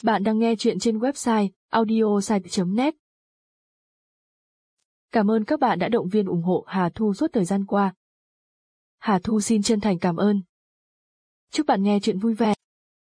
Bạn đang nghe chuyện trên website audiosite.net. Cảm ơn các bạn đã động viên ủng hộ Hà Thu suốt thời gian qua. Hà Thu xin chân thành cảm ơn. Chúc bạn nghe chuyện vui vẻ.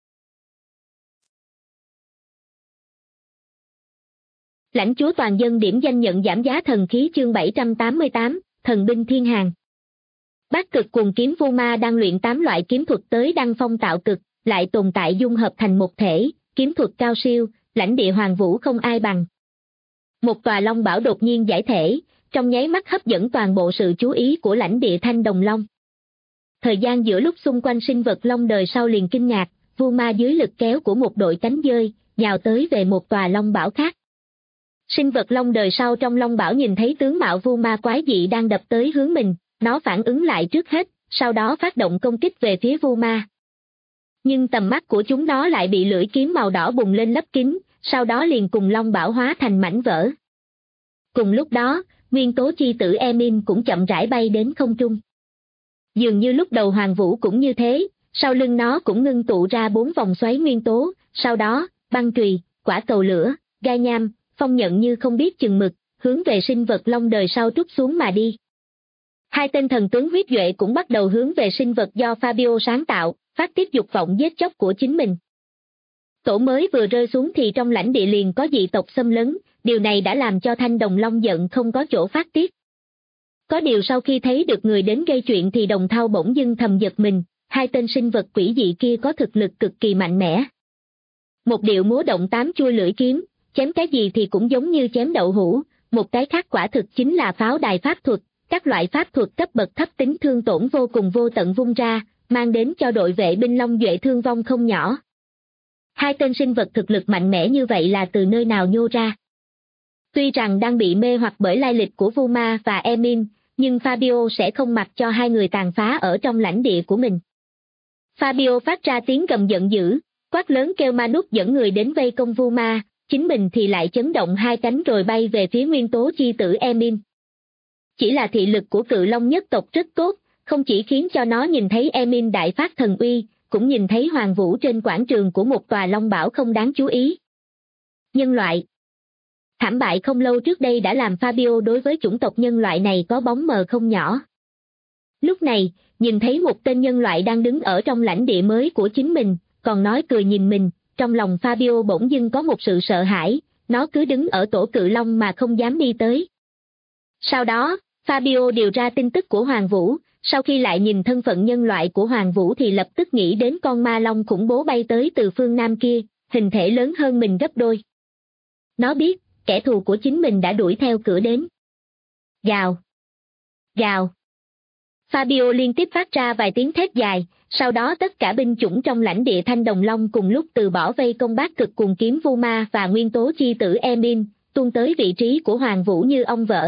Lãnh chúa toàn dân điểm danh nhận giảm giá thần khí chương 788, thần binh thiên hàng. Bát cực cùng kiếm vô ma đang luyện 8 loại kiếm thuật tới đăng phong tạo cực, lại tồn tại dung hợp thành một thể, kiếm thuật cao siêu, lãnh địa Hoàng Vũ không ai bằng. Một tòa long bảo đột nhiên giải thể, trong nháy mắt hấp dẫn toàn bộ sự chú ý của lãnh địa Thanh Đồng Long. Thời gian giữa lúc xung quanh sinh vật long đời sau liền kinh ngạc, vô ma dưới lực kéo của một đội cánh dơi, nhào tới về một tòa long bảo khác. Sinh vật long đời sau trong long bảo nhìn thấy tướng mạo vô ma quái dị đang đập tới hướng mình, nó phản ứng lại trước hết, sau đó phát động công kích về phía vô ma. Nhưng tầm mắt của chúng nó lại bị lưỡi kiếm màu đỏ bùng lên lấp kín, sau đó liền cùng long bảo hóa thành mảnh vỡ. Cùng lúc đó, nguyên tố chi tử Emin cũng chậm rãi bay đến không trung. Dường như lúc đầu Hoàng Vũ cũng như thế, sau lưng nó cũng ngưng tụ ra 4 vòng xoáy nguyên tố, sau đó, băng chùy, quả cầu lửa, gai nham, phong nhận như không biết chừng mực, hướng về sinh vật long đời sau trút xuống mà đi. Hai tên thần tướng huyết duệ cũng bắt đầu hướng về sinh vật do Fabio sáng tạo, phát tiết dục vọng giết chóc của chính mình. Tổ mới vừa rơi xuống thì trong lãnh địa liền có dị tộc xâm lấn, điều này đã làm cho Thanh Đồng Long giận không có chỗ phát tiết. Có điều sau khi thấy được người đến gây chuyện thì Đồng Thao bỗng dưng thầm giật mình, hai tên sinh vật quỷ dị kia có thực lực cực kỳ mạnh mẽ. Một điệu múa động 8 chuôi lưỡi kiếm, chém cái gì thì cũng giống như chém đậu hũ, một cái khác quả thực chính là pháo đài pháp thuật, các loại pháp thuật cấp bậc thấp tính thương tổn vô cùng vô tận vung ra, mang đến cho đội vệ binh Long Duệ thương vong không nhỏ. Hai tên sinh vật thực lực mạnh mẽ như vậy là từ nơi nào nhô ra? Tuy rằng đang bị mê hoặc bởi lai lịch của Vô Ma và Emin, nhưng Fabio sẽ không mặc cho hai người tàn phá ở trong lãnh địa của mình. Fabio phát ra tiếng gầm giận dữ, quát lớn kêu Manus dẫn người đến vây công Vô Ma, chính mình thì lại chấn động hai cánh rồi bay về phía nguyên tố chi tử Emin. Chỉ là thị lực của cự long nhất tộc rất tốt, không chỉ khiến cho nó nhìn thấy Emin đại phát thần uy, cũng nhìn thấy Hoàng Vũ trên quảng trường của một tòa long bảo không đáng chú ý. Nhân loại. Thảm bại không lâu trước đây đã làm Fabio đối với chủng tộc nhân loại này có bóng mờ không nhỏ. Lúc này, nhìn thấy một tên nhân loại đang đứng ở trong lãnh địa mới của chính mình, còn nói cười nhìn mình, trong lòng Fabio bỗng dưng có một sự sợ hãi, nó cứ đứng ở tổ cự long mà không dám đi tới. Sau đó, Fabio điều ra tin tức của Hoàng Vũ, sau khi lại nhìn thân phận nhân loại của Hoàng Vũ thì lập tức nghĩ đến con ma long khủng bố bay tới từ phương Nam kia, hình thể lớn hơn mình gấp đôi. Nó biết, kẻ thù của chính mình đã đuổi theo cửa đến. Gào! Gào! Fabio liên tiếp phát ra vài tiếng thét dài, sau đó tất cả binh chủng trong lãnh địa Thanh Đồng Long cùng lúc từ bỏ vây công Bát Cực cùng kiếm Vô Ma và nguyên tố chi tử Emin, tuôn tới vị trí của Hoàng Vũ như ong vỡ.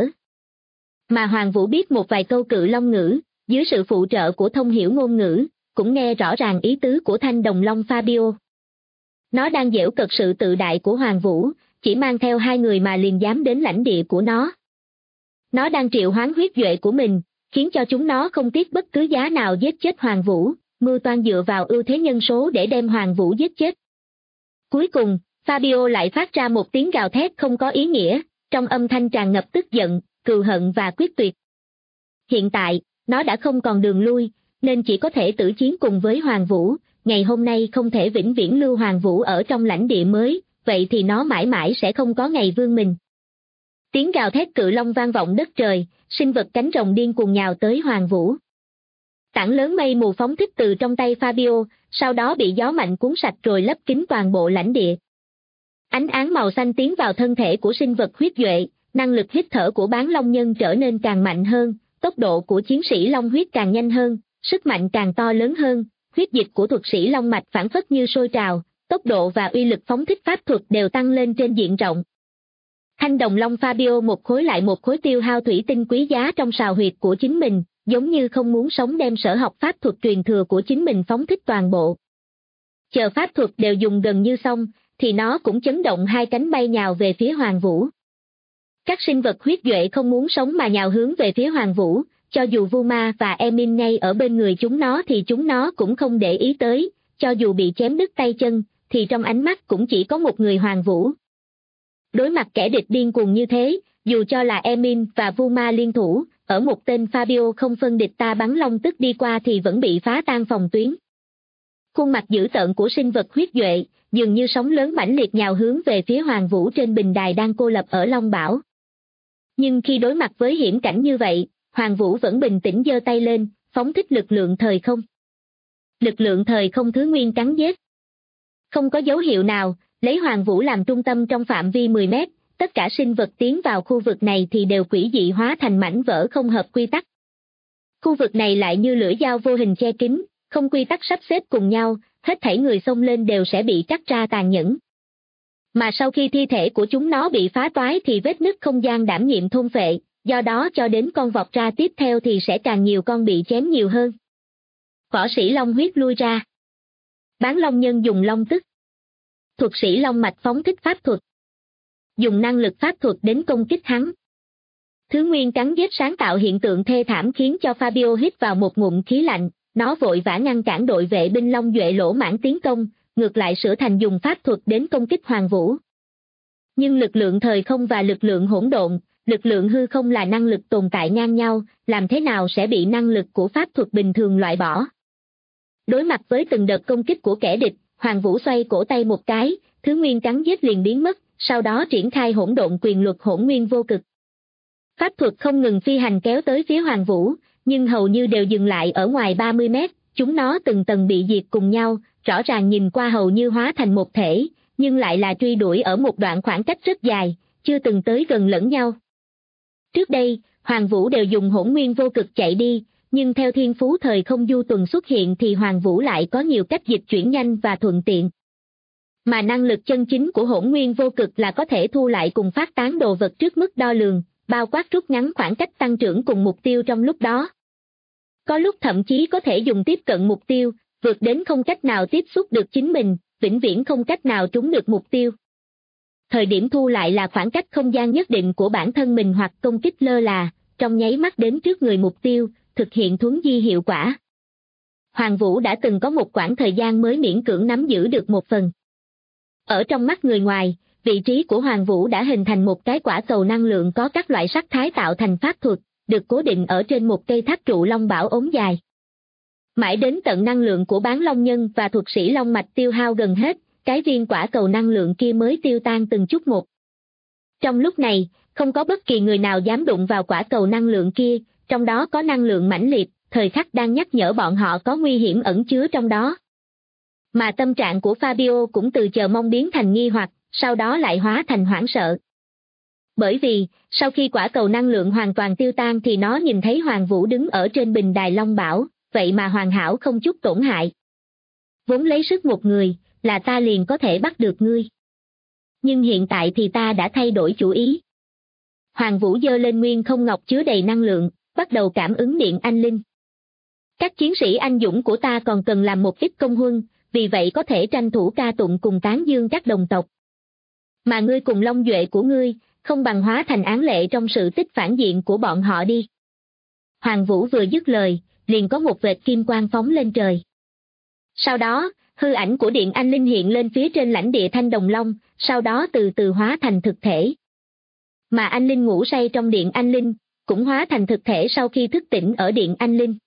Mà Hoàng Vũ biết một vài câu cự long ngữ, dưới sự phụ trợ của thông hiểu ngôn ngữ, cũng nghe rõ ràng ý tứ của Thanh Đồng Long Fabio. Nó đang giễu cợt sự tự đại của Hoàng Vũ, chỉ mang theo hai người mà liền dám đến lãnh địa của nó. Nó đang triệu hoán huyết duệ của mình, khiến cho chúng nó không tiếc bất cứ giá nào giết chết Hoàng Vũ, mưu toan dựa vào ưu thế nhân số để đem Hoàng Vũ giết chết. Cuối cùng, Fabio lại phát ra một tiếng gào thét không có ý nghĩa, trong âm thanh tràn ngập tức giận, cừu hận và quyết tuyệt. Hiện tại, nó đã không còn đường lui, nên chỉ có thể tử chiến cùng với Hoàng Vũ, ngày hôm nay không thể vĩnh viễn lưu Hoàng Vũ ở trong lãnh địa mới, vậy thì nó mãi mãi sẽ không có ngày vươn mình. Tiếng gào thét cự long vang vọng đất trời, sinh vật cánh rồng điên cuồng nhào tới Hoàng Vũ. Tảng lớn mây mù phóng thích từ trong tay Fabio, sau đó bị gió mạnh cuốn sạch rồi lấp kín toàn bộ lãnh địa. Ánh áng màu xanh tiến vào thân thể của sinh vật huyết duệ, năng lực hít thở của bán long nhân trở nên càng mạnh hơn, tốc độ của chiến sĩ long huyết càng nhanh hơn, sức mạnh càng to lớn hơn, huyết dịch của thuật sĩ long mạch phảng phất như sôi trào, tốc độ và uy lực phóng thích pháp thuật đều tăng lên trên diện rộng. Thanh Đồng Long Fabio một khối lại một khối tiêu hao thủy tinh quý giá trong sào huyệt của chính mình, giống như không muốn sống đem sở học pháp thuật truyền thừa của chính mình phóng thích toàn bộ. Chờ pháp thuật đều dùng gần như xong, thì nó cũng chấn động hai cánh bay nhào về phía Hoàng Vũ. Các sinh vật huyết duệ không muốn sống mà nhào hướng về phía Hoàng Vũ, cho dù Vô Ma và Emin ngay ở bên người chúng nó thì chúng nó cũng không để ý tới, cho dù bị chém đứt tay chân, thì trong ánh mắt cũng chỉ có một người Hoàng Vũ. Đối mặt kẻ địch điên cuồng như thế, dù cho là Emin và Vuma liên thủ, ở một tên Fabio không phân địch ta bắn long tức đi qua thì vẫn bị phá tan phòng tuyến. Khuôn mặt dữ tợn của sinh vật huyết duệ, dường như sóng lớn mãnh liệt nhào hướng về phía Hoàng Vũ trên bình đài đang cô lập ở Long Bảo. Nhưng khi đối mặt với hiểm cảnh như vậy, Hoàng Vũ vẫn bình tĩnh giơ tay lên, phóng thích lực lượng thời không. Lực lượng thời không thứ nguyên cắn giết. Không có dấu hiệu nào, lấy Hoàng Vũ làm trung tâm trong phạm vi 10 mét, tất cả sinh vật tiến vào khu vực này thì đều quỷ dị hóa thành mảnh vỡ không hợp quy tắc. Khu vực này lại như lưỡi dao vô hình che kín, không quy tắc sắp xếp cùng nhau, hết thảy người xông lên đều sẽ bị cắt ra tàn nhẫn. Mà sau khi thi thể của chúng nó bị phá toái thì vết nứt không gian đảm nhiệm thôn phệ, do đó cho đến con vọt ra tiếp theo thì sẽ càng nhiều con bị chém nhiều hơn. Võ sĩ long huyết lui ra. Bán long nhân dùng long tức. Thuật sĩ long mạch phóng thích pháp thuật. Dùng năng lực pháp thuật đến công kích hắn. Thứ nguyên cắn giết sáng tạo hiện tượng thê thảm khiến cho Fabio hít vào một ngụm khí lạnh, nó vội vã ngăn cản đội vệ binh Long Duệ lỗ mãng tiến công, ngược lại sửa thành dùng pháp thuật đến công kích Hoàng Vũ. Nhưng lực lượng thời không và lực lượng hỗn độn, lực lượng hư không là năng lực tồn tại ngang nhau, làm thế nào sẽ bị năng lực của pháp thuật bình thường loại bỏ. Đối mặt với từng đợt công kích của kẻ địch, Hoàng Vũ xoay cổ tay một cái, thứ nguyên cắn giết liền biến mất, sau đó triển khai hỗn độn quyền luật hỗn nguyên vô cực. Pháp thuật không ngừng phi hành kéo tới phía Hoàng Vũ, nhưng hầu như đều dừng lại ở ngoài 30 mét, chúng nó từng tầng bị diệt cùng nhau, rõ ràng nhìn qua hầu như hóa thành một thể, nhưng lại là truy đuổi ở một đoạn khoảng cách rất dài, chưa từng tới gần lẫn nhau. Trước đây, Hoàng Vũ đều dùng hỗn nguyên vô cực chạy đi, nhưng theo thiên phú thời không du tuần xuất hiện thì Hoàng Vũ lại có nhiều cách dịch chuyển nhanh và thuận tiện. Mà năng lực chân chính của hỗn nguyên vô cực là có thể thu lại cùng phát tán đồ vật trước mức đo lường, bao quát rút ngắn khoảng cách tăng trưởng cùng mục tiêu trong lúc đó. Có lúc thậm chí có thể dùng tiếp cận mục tiêu, vượt đến không cách nào tiếp xúc được chính mình, vĩnh viễn không cách nào trúng được mục tiêu. Thời điểm thu lại là khoảng cách không gian nhất định của bản thân mình hoặc công kích lơ là, trong nháy mắt đến trước người mục tiêu, thực hiện thuấn di hiệu quả. Hoàng Vũ đã từng có một quãng thời gian mới miễn cưỡng nắm giữ được một phần. Ở trong mắt người ngoài, vị trí của Hoàng Vũ đã hình thành một cái quả cầu năng lượng có các loại sắc thái tạo thành pháp thuật, được cố định ở trên một cây tháp trụ long bảo ống dài. Mãi đến tận năng lượng của bán long nhân và thuật sĩ long mạch tiêu hao gần hết, cái viên quả cầu năng lượng kia mới tiêu tan từng chút một. Trong lúc này, không có bất kỳ người nào dám đụng vào quả cầu năng lượng kia, trong đó có năng lượng mãnh liệt, thời khắc đang nhắc nhở bọn họ có nguy hiểm ẩn chứa trong đó. Mà tâm trạng của Fabio cũng từ chờ mong biến thành nghi hoặc, sau đó lại hóa thành hoảng sợ. Bởi vì, sau khi quả cầu năng lượng hoàn toàn tiêu tan thì nó nhìn thấy Hoàng Vũ đứng ở trên bình đài Long Bảo, vậy mà hoàn hảo không chút tổn hại. Vốn lấy sức một người, là ta liền có thể bắt được ngươi. Nhưng hiện tại thì ta đã thay đổi chủ ý. Hoàng Vũ giơ lên nguyên không ngọc chứa đầy năng lượng, bắt đầu cảm ứng điện anh linh. Các chiến sĩ anh dũng của ta còn cần làm một ít công huân, vì vậy có thể tranh thủ ca tụng cùng tán dương các đồng tộc. Mà ngươi cùng Long Duệ của ngươi, không bằng hóa thành án lệ trong sự tích phản diện của bọn họ đi. Hoàng Vũ vừa dứt lời, liền có một vệt kim quang phóng lên trời. Sau đó, hư ảnh của điện anh linh hiện lên phía trên lãnh địa Thanh Đồng Long, sau đó từ từ hóa thành thực thể. Mà anh linh ngủ say trong điện anh linh, cũng hóa thành thực thể sau khi thức tỉnh ở điện anh linh.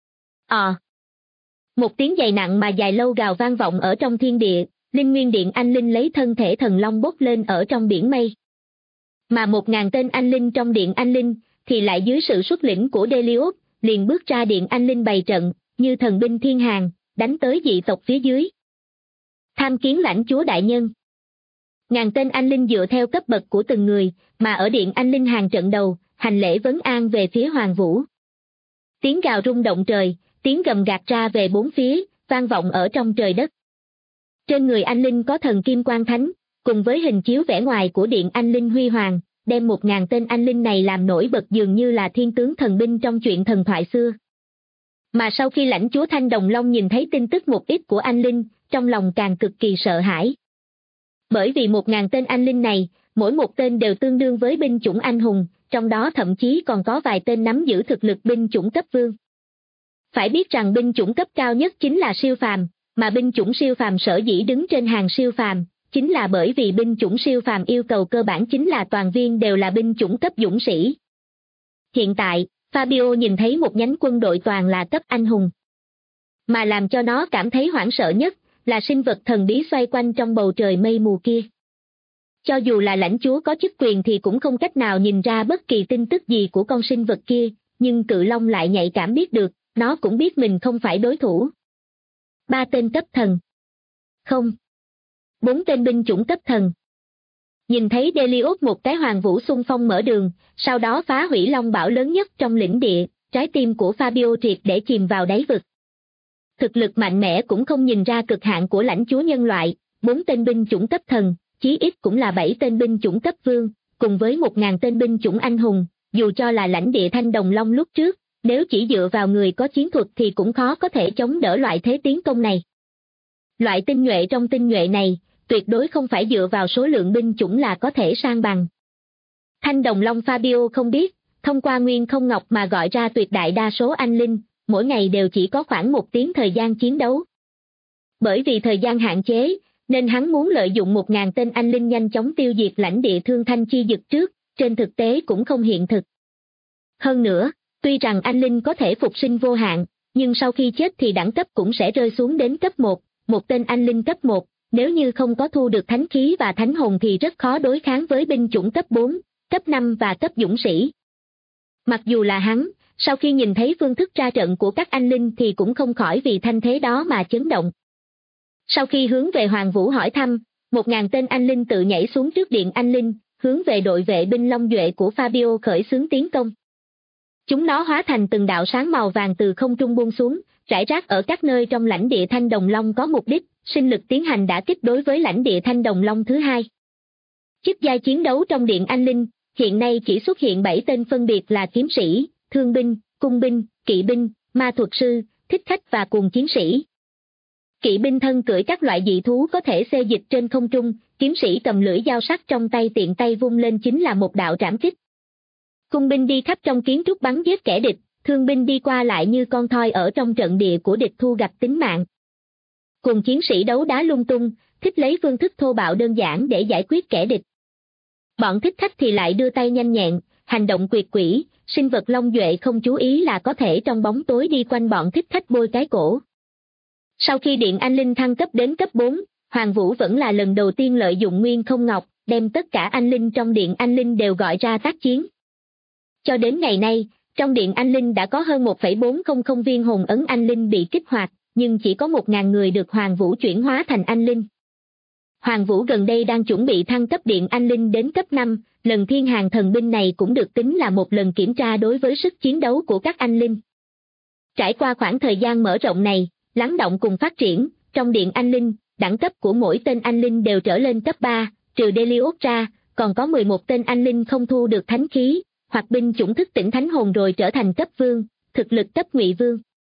Một tiếng dày nặng mà dài lâu gào vang vọng ở trong thiên địa, linh nguyên điện anh linh lấy thân thể thần long bốc lên ở trong biển mây. Mà 1000 tên anh linh trong điện anh linh, thì lại dưới sự xuất lĩnh của Delius, liền bước ra điện anh linh bày trận, như thần binh thiên hàng, đánh tới dị tộc phía dưới. Tham kiến lãnh chúa đại nhân. 1000 tên anh linh dựa theo cấp bậc của từng người, mà ở điện anh linh hàng trận đầu, hành lễ vấn an về phía Hoàng Vũ. Tiếng gào rung động trời, tiếng gầm gạt ra về bốn phía, vang vọng ở trong trời đất. Trên người anh linh có thần kim quang thánh, cùng với hình chiếu vẻ ngoài của điện anh linh huy hoàng, đem 1000 tên anh linh này làm nổi bật dường như là thiên tướng thần binh trong chuyện thần thoại xưa. Mà sau khi lãnh chúa Thanh Đồng Long nhìn thấy tin tức một ít của anh linh, trong lòng càng cực kỳ sợ hãi. Bởi vì 1000 tên anh linh này, mỗi một tên đều tương đương với binh chủng anh hùng, trong đó thậm chí còn có vài tên nắm giữ thực lực binh chủng cấp vương. Phải biết rằng binh chủng cấp cao nhất chính là siêu phàm, Mà binh chủng siêu phàm sở dĩ đứng trên hàng siêu phàm, chính là bởi vì binh chủng siêu phàm yêu cầu cơ bản chính là toàn viên đều là binh chủng cấp dũng sĩ. Hiện tại, Fabio nhìn thấy một nhánh quân đội toàn là cấp anh hùng. Mà làm cho nó cảm thấy hoảng sợ nhất, là sinh vật thần bí xoay quanh trong bầu trời mây mù kia. Cho dù là lãnh chúa có chức quyền thì cũng không cách nào nhìn ra bất kỳ tin tức gì của con sinh vật kia, nhưng Cự Long lại nhạy cảm biết được, nó cũng biết mình không phải đối thủ. 3 tên cấp thần. Không. 4 tên binh chủng cấp thần. Nhìn thấy Delius một cái hoàng vũ xung phong mở đường, sau đó phá hủy long bão lớn nhất trong lĩnh địa, trái tim của Fabio triệt để chìm vào đáy vực. Thực lực mạnh mẽ cũng không nhìn ra cực hạn của lãnh chúa nhân loại, 4 tên binh chủng cấp thần, chí ít cũng là 7 tên binh chủng cấp vương, cùng với 1.000 tên binh chủng anh hùng, dù cho là lãnh địa Thanh Đồng Long lúc trước, nếu chỉ dựa vào người có chiến thuật thì cũng khó có thể chống đỡ loại thế tiến công này. Loại tinh nhuệ trong tinh nhuệ này, tuyệt đối không phải dựa vào số lượng binh chủng là có thể san bằng. Thanh Đồng Long Fabio không biết, thông qua Nguyên Không Ngọc mà gọi ra tuyệt đại đa số anh linh, mỗi ngày đều chỉ có khoảng 1 tiếng thời gian chiến đấu. Bởi vì thời gian hạn chế, nên hắn muốn lợi dụng 1.000 tên anh linh nhanh chóng tiêu diệt lãnh địa Thương Thanh Chi Dực trước, trên thực tế cũng không hiện thực. Hơn nữa, tuy rằng anh linh có thể phục sinh vô hạn, nhưng sau khi chết thì đẳng cấp cũng sẽ rơi xuống đến cấp 1, một tên anh linh cấp 1, nếu như không có thu được thánh khí và thánh hồn thì rất khó đối kháng với binh chủng cấp 4, cấp 5 và cấp dũng sĩ. Mặc dù là hắn, sau khi nhìn thấy phương thức ra trận của các anh linh thì cũng không khỏi vì thanh thế đó mà chấn động. Sau khi hướng về Hoàng Vũ hỏi thăm, 1.000 tên anh linh tự nhảy xuống trước điện anh linh, hướng về đội vệ binh Long Duệ của Fabio khởi xướng tiến công. Chúng nó hóa thành từng đạo sáng màu vàng từ không trung buông xuống, rải rác ở các nơi trong lãnh địa Thanh Đồng Long có mục đích, sinh lực tiến hành đả kích đối với lãnh địa Thanh Đồng Long thứ 2. Chức giai chiến đấu trong điện anh linh, hiện nay chỉ xuất hiện 7 tên phân biệt là kiếm sĩ, thương binh, cung binh, kỵ binh, ma thuật sư, thích khách và cuồng chiến sĩ. Kỵ binh thân cưỡi các loại dị thú có thể xê dịch trên không trung, kiếm sĩ cầm lưỡi dao sắc trong tay tiện tay vung lên chính là một đạo trảm kích. Cung binh đi khắp trong kiến trúc bắn giết kẻ địch, thương binh đi qua lại như con thoi ở trong trận địa của địch thu gặt tính mạng. Cùng chiến sĩ đấu đá lung tung, thích lấy phương thức thô bạo đơn giản để giải quyết kẻ địch. Bọn thích khách thì lại đưa tay nhanh nhẹn, hành động quyệt quỷ, sinh vật Long Duệ không chú ý là có thể trong bóng tối đi quanh bọn thích khách bôi cái cổ. Sau khi điện anh linh thăng cấp đến cấp 4, Hoàng Vũ vẫn là lần đầu tiên lợi dụng Nguyên Không Ngọc, đem tất cả anh linh trong điện anh linh đều gọi ra tác chiến. Cho đến ngày nay, trong điện anh linh đã có hơn 1,400 viên hồn ấn anh linh bị kích hoạt, nhưng chỉ có 1.000 người được Hoàng Vũ chuyển hóa thành anh linh. Hoàng Vũ gần đây đang chuẩn bị thăng cấp điện anh linh đến cấp 5, lần thiên hàng thần binh này cũng được tính là một lần kiểm tra đối với sức chiến đấu của các anh linh. Trải qua khoảng thời gian mở rộng này, lắng động cùng phát triển, trong điện anh linh, đẳng cấp của mỗi tên anh linh đều trở lên cấp 3, trừ Delius ra, còn có 11 tên anh linh không thu được thánh khí, hoặc binh chủng thức tỉnh thánh hồn rồi trở thành cấp vương, thực lực cấp ngụy vương.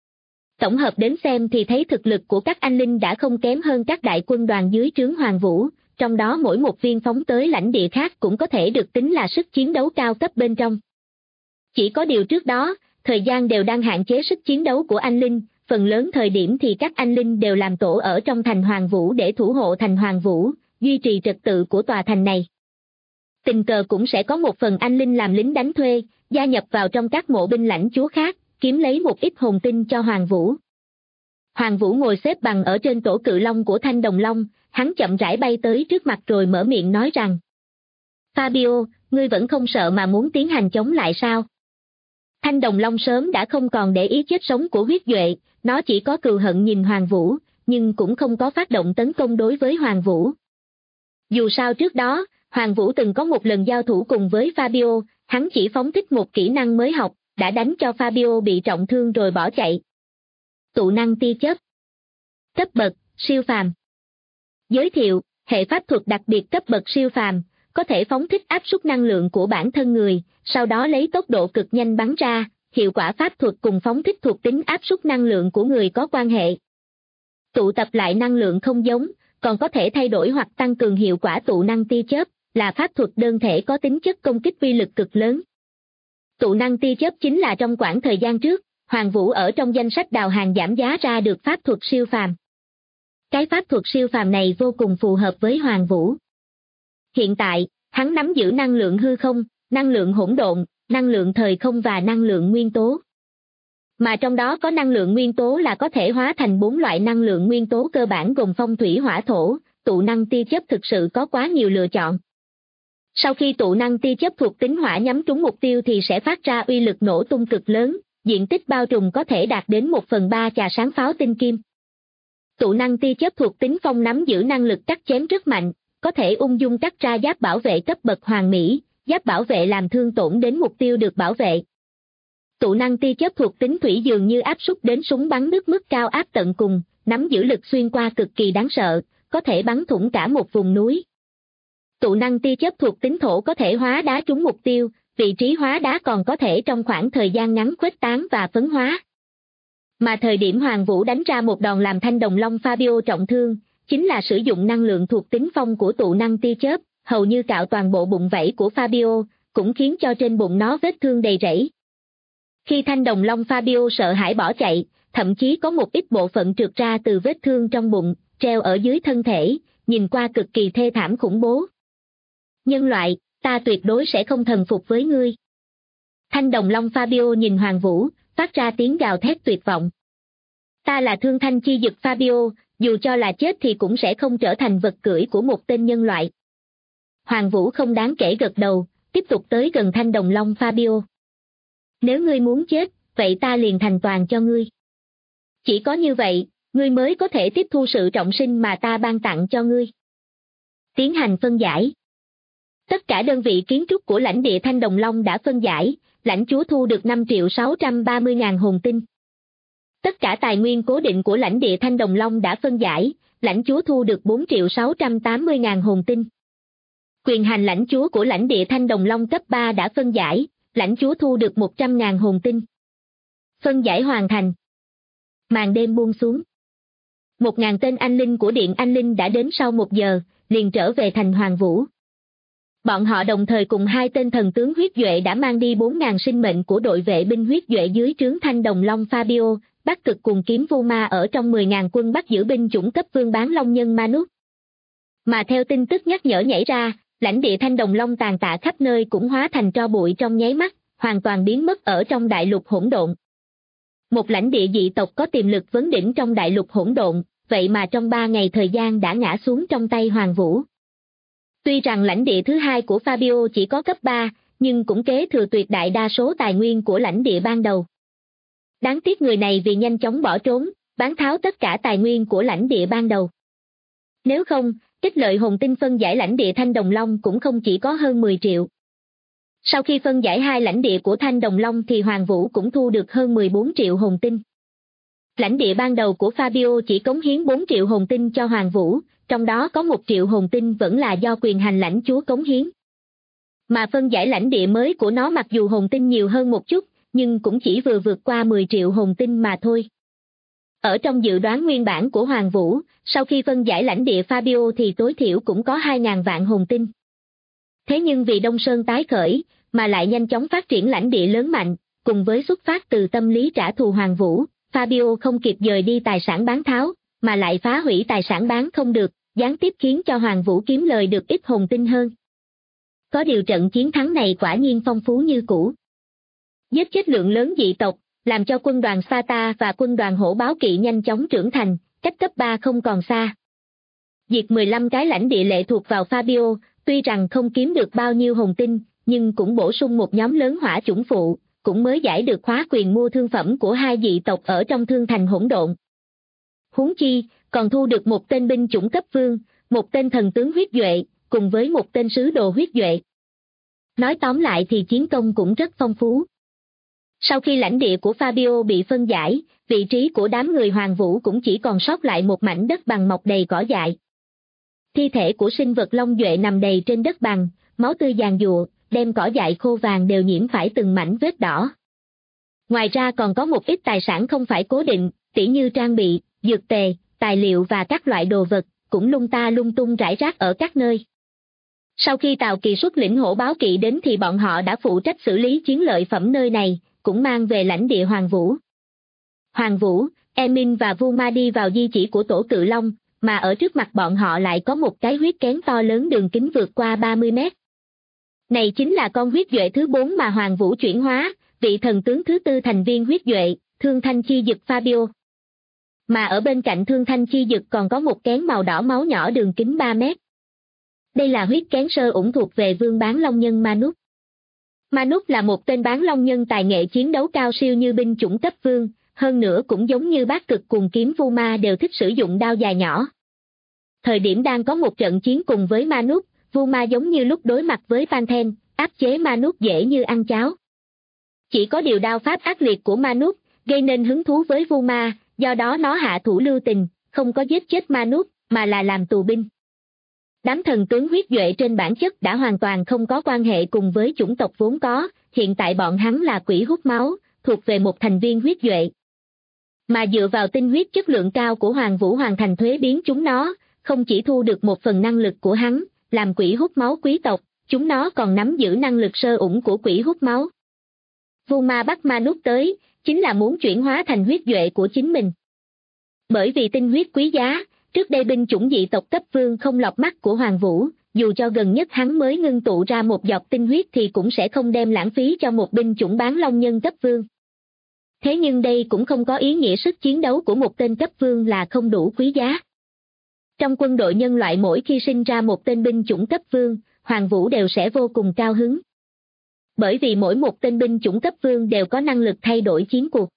Tổng hợp đến xem thì thấy thực lực của các anh linh đã không kém hơn các đại quân đoàn dưới trướng Hoàng Vũ, trong đó mỗi một viên phóng tới lãnh địa khác cũng có thể được tính là sức chiến đấu cao cấp bên trong. Chỉ có điều trước đó, thời gian đều đang hạn chế sức chiến đấu của anh linh, phần lớn thời điểm thì các anh linh đều làm tổ ở trong thành Hoàng Vũ để thủ hộ thành Hoàng Vũ, duy trì trật tự của tòa thành này. Tình cờ cũng sẽ có một phần anh linh làm lính đánh thuê, gia nhập vào trong các mộ binh lãnh chúa khác, kiếm lấy một ít hồn tinh cho Hoàng Vũ. Hoàng Vũ ngồi xếp bằng ở trên tổ cự long của Thanh Đồng Long, hắn chậm rãi bay tới trước mặt rồi mở miệng nói rằng: Fabio, ngươi vẫn không sợ mà muốn tiến hành chống lại sao? Thanh Đồng Long sớm đã không còn để ý chết sống của huyết duệ, nó chỉ có cừu hận nhìn Hoàng Vũ, nhưng cũng không có phát động tấn công đối với Hoàng Vũ. Dù sao trước đó, Hoàng Vũ từng có một lần giao thủ cùng với Fabio, hắn chỉ phóng thích một kỹ năng mới học, đã đánh cho Fabio bị trọng thương rồi bỏ chạy. Tụ năng tia chớp. Cấp bậc, siêu phàm. Giới thiệu, hệ pháp thuật đặc biệt cấp bậc siêu phàm, có thể phóng thích áp suất năng lượng của bản thân người, sau đó lấy tốc độ cực nhanh bắn ra, hiệu quả pháp thuật cùng phóng thích thuộc tính áp suất năng lượng của người có quan hệ. Tụ tập lại năng lượng không giống, còn có thể thay đổi hoặc tăng cường hiệu quả tụ năng tia chớp, là pháp thuật đơn thể có tính chất công kích uy lực cực lớn. Tụ năng tia chớp chính là trong quãng thời gian trước, Hoàng Vũ ở trong danh sách đào hàng giảm giá ra được pháp thuật siêu phàm. cái pháp thuật siêu phàm này vô cùng phù hợp với Hoàng Vũ. Hiện tại, hắn nắm giữ năng lượng hư không, năng lượng hỗn độn, năng lượng thời không và năng lượng nguyên tố. Mà trong đó có năng lượng nguyên tố là có thể hóa thành 4 loại năng lượng nguyên tố cơ bản gồm phong thủy hỏa thổ, tụ năng tia chớp thực sự có quá nhiều lựa chọn. Sau khi tụ năng tia chớp thuộc tính hỏa nhắm trúng mục tiêu thì sẽ phát ra uy lực nổ tung cực lớn, diện tích bao trùm có thể đạt đến 1/3 chà sáng pháo tinh kim. Tụ năng tia chớp thuộc tính phong nắm giữ năng lực cắt chém rất mạnh, có thể ung dung cắt ra giáp bảo vệ cấp bậc hoàn mỹ, giáp bảo vệ làm thương tổn đến mục tiêu được bảo vệ. Tụ năng tia chớp thuộc tính thủy dường như áp suất đến súng bắn nước mức cao áp tận cùng, nắm giữ lực xuyên qua cực kỳ đáng sợ, có thể bắn thủng cả một vùng núi. Tụ năng tia chớp thuộc tính thổ có thể hóa đá trúng mục tiêu, vị trí hóa đá còn có thể trong khoảng thời gian ngắn khuếch tán và phấn hóa. Mà thời điểm Hoàng Vũ đánh ra một đòn làm Thanh Đồng Long Fabio trọng thương, chính là sử dụng năng lượng thuộc tính phong của tụ năng tia chớp, hầu như cạo toàn bộ bụng vảy của Fabio, cũng khiến cho trên bụng nó vết thương đầy rẫy. Khi Thanh Đồng Long Fabio sợ hãi bỏ chạy, thậm chí có một ít bộ phận trượt ra từ vết thương trong bụng, treo ở dưới thân thể, nhìn qua cực kỳ thê thảm khủng bố. Nhân loại, ta tuyệt đối sẽ không thần phục với ngươi. Thanh Đồng Long Fabio nhìn Hoàng Vũ, phát ra tiếng gào thét tuyệt vọng. Ta là Thương Thanh Chi Dực Fabio, dù cho là chết thì cũng sẽ không trở thành vật cưỡi của một tên nhân loại. Hoàng Vũ không đáng kể gật đầu, tiếp tục tới gần Thanh Đồng Long Fabio. Nếu ngươi muốn chết, vậy ta liền thành toàn cho ngươi. Chỉ có như vậy, ngươi mới có thể tiếp thu sự trọng sinh mà ta ban tặng cho ngươi. Tiến hành phân giải. Tất cả đơn vị kiến trúc của lãnh địa Thanh Đồng Long đã phân giải, lãnh chúa thu được 5.630.000 hồn tinh. Tất cả tài nguyên cố định của lãnh địa Thanh Đồng Long đã phân giải, lãnh chúa thu được 4.680.000 hồn tinh. Quyền hành lãnh chúa của lãnh địa Thanh Đồng Long cấp 3 đã phân giải, lãnh chúa thu được 100.000 hồn tinh. Phân giải hoàn thành. Màn đêm buông xuống. 1.000 tên anh linh của Điện Anh Linh đã đến sau 1 giờ, liền trở về thành Hoàng Vũ. Bọn họ đồng thời cùng 2 tên thần tướng huyết duệ đã mang đi 4.000 sinh mệnh của đội vệ binh huyết duệ dưới trướng Thanh Đồng Long Fabio, Bắc Cực cùng kiếm Vu Ma ở trong 10.000 quân bắt giữ binh chủng cấp vương bán long nhân Manus. Mà theo tin tức nhắc nhở nhảy ra, lãnh địa Thanh Đồng Long tàn tạ khắp nơi cũng hóa thành tro bụi trong nháy mắt, hoàn toàn biến mất ở trong đại lục hỗn độn. Một lãnh địa dị tộc có tiềm lực vấn đỉnh trong đại lục hỗn độn, vậy mà trong 3 ngày thời gian đã ngã xuống trong tay Hoàng Vũ. Tuy rằng lãnh địa thứ 2 của Fabio chỉ có cấp 3, nhưng cũng kế thừa tuyệt đại đa số tài nguyên của lãnh địa ban đầu. Đáng tiếc người này vì nhanh chóng bỏ trốn, bán tháo tất cả tài nguyên của lãnh địa ban đầu. Nếu không, ích lợi hồn tinh phân giải lãnh địa Thanh Đồng Long cũng không chỉ có hơn 10 triệu. Sau khi phân giải 2 lãnh địa của Thanh Đồng Long thì Hoàng Vũ cũng thu được hơn 14 triệu hồn tinh. Lãnh địa ban đầu của Fabio chỉ cống hiến 4 triệu hồn tinh cho Hoàng Vũ, trong đó có 1 triệu hồn tinh vẫn là do quyền hành lãnh chúa cống hiến. Mà phân giải lãnh địa mới của nó mặc dù hồn tinh nhiều hơn một chút, nhưng cũng chỉ vừa vượt qua 10 triệu hồn tinh mà thôi. Ở trong dự đoán nguyên bản của Hoàng Vũ, sau khi phân giải lãnh địa Fabio thì tối thiểu cũng có 2.000 vạn hồn tinh. Thế nhưng vì Đông Sơn tái khởi, mà lại nhanh chóng phát triển lãnh địa lớn mạnh, cùng với xuất phát từ tâm lý trả thù Hoàng Vũ, Fabio không kịp dời đi tài sản bán tháo, mà lại phá hủy tài sản bán không được, gián tiếp khiến cho Hoàng Vũ kiếm lời được ít hồn tinh hơn. Có điều trận chiến thắng này quả nhiên phong phú như cũ. Giết chết lượng lớn dị tộc, làm cho quân đoàn Sparta và quân đoàn hổ báo kỵ nhanh chóng trưởng thành, cách cấp 3 không còn xa. Diệt 15 cái lãnh địa lệ thuộc vào Fabio, tuy rằng không kiếm được bao nhiêu hồn tinh, nhưng cũng bổ sung một nhóm lớn hỏa chủng phụ, cũng mới giải được khóa quyền mua thương phẩm của 2 dị tộc ở trong thương thành hỗn độn. Huống chi, còn thu được một tên binh chủng cấp vương, một tên thần tướng huyết duệ, cùng với một tên sứ đồ huyết duệ. Nói tóm lại thì chiến công cũng rất phong phú. Sau khi lãnh địa của Fabio bị phân giải, vị trí của đám người Hoàng Vũ cũng chỉ còn sót lại một mảnh đất bằng mọc đầy cỏ dại. Thi thể của sinh vật long duệ nằm đầy trên đất bằng, máu tươi giàn giụa, đem cỏ dại khô vàng đều nhiễm phải từng mảnh vết đỏ. Ngoài ra còn có một ít tài sản không phải cố định, tỉ như trang bị, dược tề, tài liệu và các loại đồ vật, cũng lung ta lung tung rải rác ở các nơi. Sau khi Tào Kỳ xuất lĩnh hổ báo kỵ đến thì bọn họ đã phụ trách xử lý chiến lợi phẩm nơi này, cũng mang về lãnh địa Hoàng Vũ. Hoàng Vũ, Emin và Vu Ma đi vào di chỉ của Tổ Cự Long, mà ở trước mặt bọn họ lại có một cái huyết kén to lớn đường kính vượt qua 30 mét. Này chính là con huyết duệ thứ 4 mà Hoàng Vũ chuyển hóa, vị thần tướng thứ 4 thành viên huyết duệ, Thương Thanh Chi Dực Fabio. Mà ở bên cạnh Thương Thanh Chi Dực còn có một kén màu đỏ máu nhỏ đường kính 3 mét. Đây là huyết kén sơ ủng thuộc về vương bán long nhân Manus. Manus là một tên bán long nhân tài nghệ chiến đấu cao siêu như binh chủng cấp vương, hơn nữa cũng giống như Bát Cực Cuồng Kiếm Vu Ma đều thích sử dụng đao dài nhỏ. Thời điểm đang có một trận chiến cùng với Manus, Vu Ma giống như lúc đối mặt với Panthen, áp chế Manus dễ như ăn cháo. Chỉ có điều đao pháp ác liệt của Manus gây nên hứng thú với Vu Ma, do đó nó hạ thủ lưu tình, không có giết chết Manus, mà là làm tù binh. Đám thần tướng huyết duệ trên bản chất đã hoàn toàn không có quan hệ cùng với chủng tộc vốn có, hiện tại bọn hắn là quỷ hút máu, thuộc về một thành viên huyết duệ. Mà dựa vào tinh huyết chất lượng cao của Hoàng Vũ hoàn thành thuế biến chúng nó, không chỉ thu được một phần năng lực của hắn, làm quỷ hút máu quý tộc, chúng nó còn nắm giữ năng lực sơ ủng của quỷ hút máu. Vu Ma bắt Manus tới, chính là muốn chuyển hóa thành huyết duệ của chính mình. Bởi vì tinh huyết quý giá, trước đây binh chủng dị tộc cấp vương không lọt mắt của Hoàng Vũ, dù cho gần nhất hắn mới ngưng tụ ra một giọt tinh huyết thì cũng sẽ không đem lãng phí cho một binh chủng bán long nhân cấp vương. Thế nhưng đây cũng không có ý nghĩa sức chiến đấu của một tên cấp vương là không đủ quý giá. Trong quân đội nhân loại mỗi khi sinh ra một tên binh chủng cấp vương, Hoàng Vũ đều sẽ vô cùng cao hứng. Bởi vì mỗi một tên binh chủng cấp vương đều có năng lực thay đổi chiến cuộc.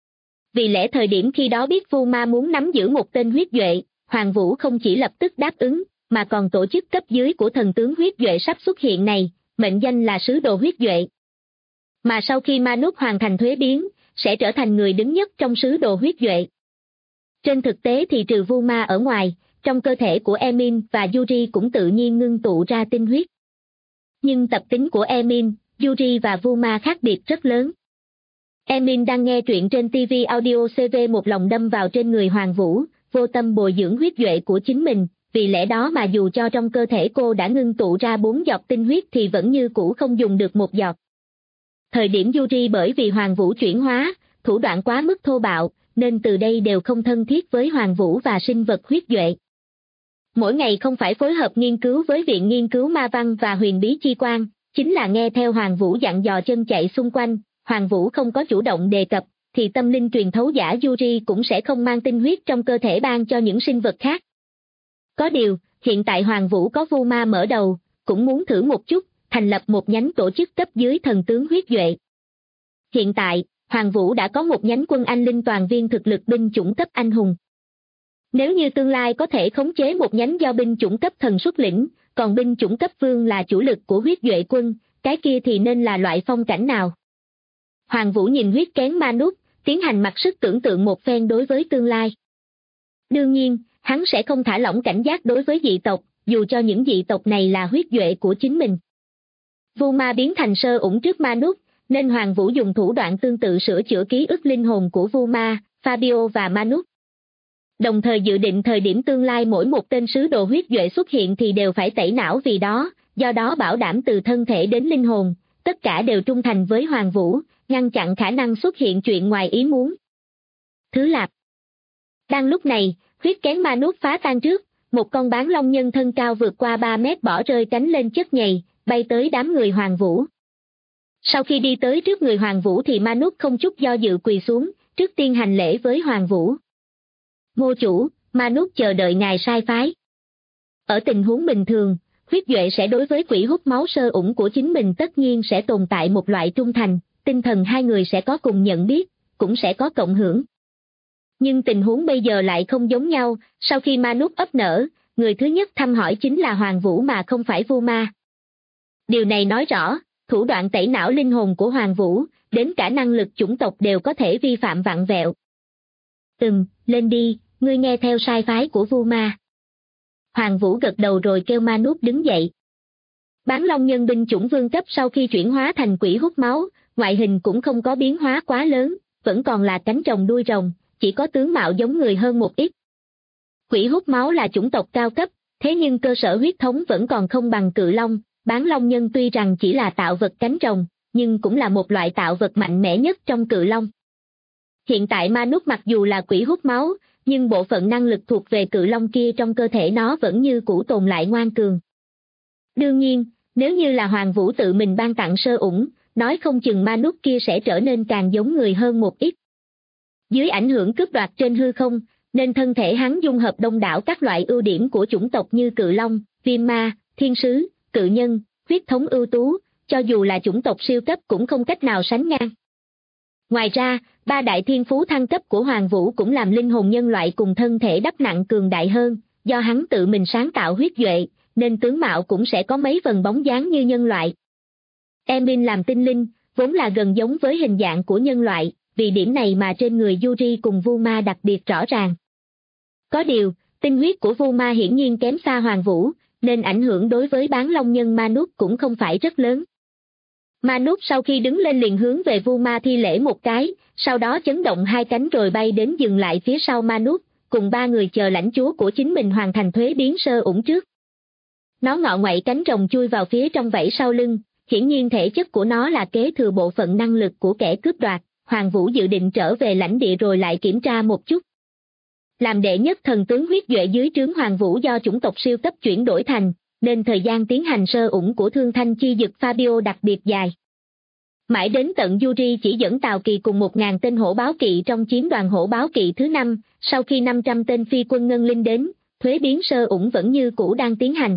Vì lẽ thời điểm khi đó biết Vu Ma muốn nắm giữ một tên huyết duệ, Hoàng Vũ không chỉ lập tức đáp ứng, mà còn tổ chức cấp dưới của thần tướng huyết duệ sắp xuất hiện này, mệnh danh là sứ đồ huyết duệ. Mà sau khi Manus hoàn thành thuế biến, sẽ trở thành người đứng nhất trong sứ đồ huyết duệ. Trên thực tế thì trừ Vu Ma ở ngoài, trong cơ thể của Emin và Yuri cũng tự nhiên ngưng tụ ra tinh huyết. Nhưng tập tính của Emin, Yuri và Vu Ma khác biệt rất lớn. Emin đang nghe truyện trên TV Audio CV một lòng đâm vào trên người Hoàng Vũ, vô tâm bồi dưỡng huyết duệ của chính mình, vì lẽ đó mà dù cho trong cơ thể cô đã ngưng tụ ra 4 giọt tinh huyết thì vẫn như cũ không dùng được một giọt. Thời điểm Yuri bởi vì Hoàng Vũ chuyển hóa, thủ đoạn quá mức thô bạo, nên từ đây đều không thân thiết với Hoàng Vũ và sinh vật huyết duệ. Mỗi ngày không phải phối hợp nghiên cứu với Viện Nghiên cứu Ma Văn và Huyền Bí Chi Quan, chính là nghe theo Hoàng Vũ dặn dò chân chạy xung quanh. Hoàng Vũ không có chủ động đề cập, thì tâm linh truyền thấu giả Yuri cũng sẽ không mang tinh huyết trong cơ thể ban cho những sinh vật khác. Có điều, hiện tại Hoàng Vũ có Vu Ma mở đầu, cũng muốn thử một chút, thành lập một nhánh tổ chức cấp dưới thần tướng huyết duệ. Hiện tại, Hoàng Vũ đã có một nhánh quân anh linh toàn viên thực lực binh chủng cấp anh hùng. Nếu như tương lai có thể khống chế một nhánh do binh chủng cấp thần xuất lĩnh, còn binh chủng cấp vương là chủ lực của huyết duệ quân, cái kia thì nên là loại phong cảnh nào? Hoàng Vũ nhìn huyết kén Manus, tiến hành mặc sức tưởng tượng một phen đối với tương lai. Đương nhiên, hắn sẽ không thả lỏng cảnh giác đối với dị tộc, dù cho những dị tộc này là huyết duệ của chính mình. Vu Ma biến thành sơ ủng trước Manus, nên Hoàng Vũ dùng thủ đoạn tương tự sửa chữa ký ức linh hồn của Vu Ma, Fabio và Manus. Đồng thời dự định thời điểm tương lai mỗi một tên sứ đồ huyết duệ xuất hiện thì đều phải tẩy não vì đó, do đó bảo đảm từ thân thể đến linh hồn, tất cả đều trung thành với Hoàng Vũ, ngăn chặn khả năng xuất hiện chuyện ngoài ý muốn. Thứ Lạp. Đang lúc này, huyết kén Manus phá tan trước, một con bán long nhân thân cao vượt qua 3 mét bỏ rơi cánh lên chất nhầy, bay tới đám người Hoàng Vũ. Sau khi đi tới trước người Hoàng Vũ thì Manus không chút do dự quỳ xuống, trước tiên hành lễ với Hoàng Vũ. Ngô chủ, Manus chờ đợi ngài sai phái. Ở tình huống bình thường, huyết duệ sẽ đối với quỷ hút máu sơ ủng của chính mình tất nhiên sẽ tồn tại một loại trung thành, tinh thần hai người sẽ có cùng nhận biết, cũng sẽ có cộng hưởng. Nhưng tình huống bây giờ lại không giống nhau, sau khi Manus ấp nở, người thứ nhất thăm hỏi chính là Hoàng Vũ mà không phải Vu Ma. Điều này nói rõ, thủ đoạn tẩy não linh hồn của Hoàng Vũ, đến cả năng lực chủng tộc đều có thể vi phạm vặn vẹo. Lên đi, ngươi nghe theo sai phái của Vu Ma. Hoàng Vũ gật đầu rồi kêu Manus đứng dậy. Bán long nhân binh chủng vương cấp sau khi chuyển hóa thành quỷ hút máu, ngoại hình cũng không có biến hóa quá lớn, vẫn còn là cánh rồng đuôi rồng, chỉ có tướng mạo giống người hơn một ít. Quỷ hút máu là chủng tộc cao cấp, thế nhưng cơ sở huyết thống vẫn còn không bằng cự long. Bán long nhân tuy rằng chỉ là tạo vật cánh rồng, nhưng cũng là một loại tạo vật mạnh mẽ nhất trong cự long. Hiện tại Manus mặc dù là quỷ hút máu, nhưng bộ phận năng lực thuộc về cự long kia trong cơ thể nó vẫn như cũ tồn lại ngoan cường. Đương nhiên, nếu như là Hoàng Vũ tự mình ban tặng sơ ủng, nói không chừng ma nút kia sẽ trở nên càng giống người hơn một ít. Dưới ảnh hưởng cướp đoạt trên hư không, nên thân thể hắn dung hợp đông đảo các loại ưu điểm của chủng tộc như cự long, viêm ma, thiên sứ, cự nhân, huyết thống ưu tú, cho dù là chủng tộc siêu cấp cũng không cách nào sánh ngang. Ngoài ra, ba đại thiên phú thăng cấp của Hoàng Vũ cũng làm linh hồn nhân loại cùng thân thể đắp nặng cường đại hơn, do hắn tự mình sáng tạo huyết duệ, nên tướng mạo cũng sẽ có mấy phần bóng dáng như nhân loại. Emin làm tinh linh, vốn là gần giống với hình dạng của nhân loại, vì điểm này mà trên người Yuri cùng Vu Ma đặc biệt rõ ràng. Có điều, tinh huyết của Vu Ma hiển nhiên kém xa Hoàng Vũ, nên ảnh hưởng đối với bán long nhân Ma Nút cũng không phải rất lớn. Ma Nút sau khi đứng lên liền hướng về Vu Ma thi lễ một cái, sau đó chấn động hai cánh rồi bay đến dừng lại phía sau Ma Nút, cùng ba người chờ lãnh chúa của chính mình hoàn thành thuế biến sơ ủng trước. Nó ngọ ngoậy cánh rồng chui vào phía trong vảy sau lưng, hiển nhiên thể chất của nó là kế thừa bộ phận năng lực của kẻ cướp đoạt. Hoàng Vũ dự định trở về lãnh địa rồi lại kiểm tra một chút. Làm đệ nhất thần tướng huyết duệ dưới trướng Hoàng Vũ do chủng tộc siêu cấp chuyển đổi thành, nên thời gian tiến hành sơ ủng của Thương Thanh chi dực Fabio đặc biệt dài. Mãi đến tận Yuri chỉ dẫn Tào Kỳ cùng 1000 tên hổ báo kỵ trong chiến đoàn hổ báo kỵ thứ 5, sau khi 500 tên phi quân ngân linh đến, thuế biến sơ ủng vẫn như cũ đang tiến hành.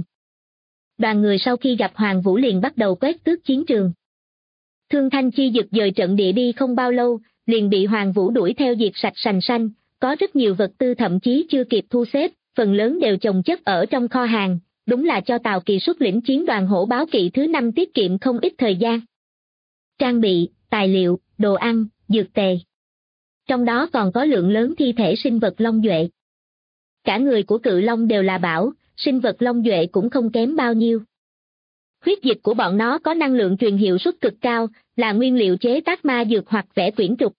Đoàn người sau khi gặp Hoàng Vũ liền bắt đầu quét tước chiến trường. Thương Thanh chi dực dời trận địa đi không bao lâu, liền bị Hoàng Vũ đuổi theo diệt sạch sành xanh, có rất nhiều vật tư thậm chí chưa kịp thu xếp, phần lớn đều chồng chất ở trong kho hàng, đúng là cho Tào Kỳ xuất lĩnh chiến đoàn hổ báo kỵ thứ 5 tiết kiệm không ít thời gian. Trang bị, tài liệu, đồ ăn, dược tề. Trong đó còn có lượng lớn thi thể sinh vật long duệ. Cả người của cự long đều là bảo, sinh vật long duệ cũng không kém bao nhiêu. Huyết dịch của bọn nó có năng lượng truyền hiệu suất cực cao, là nguyên liệu chế tác ma dược hoặc vẽ quyển trục.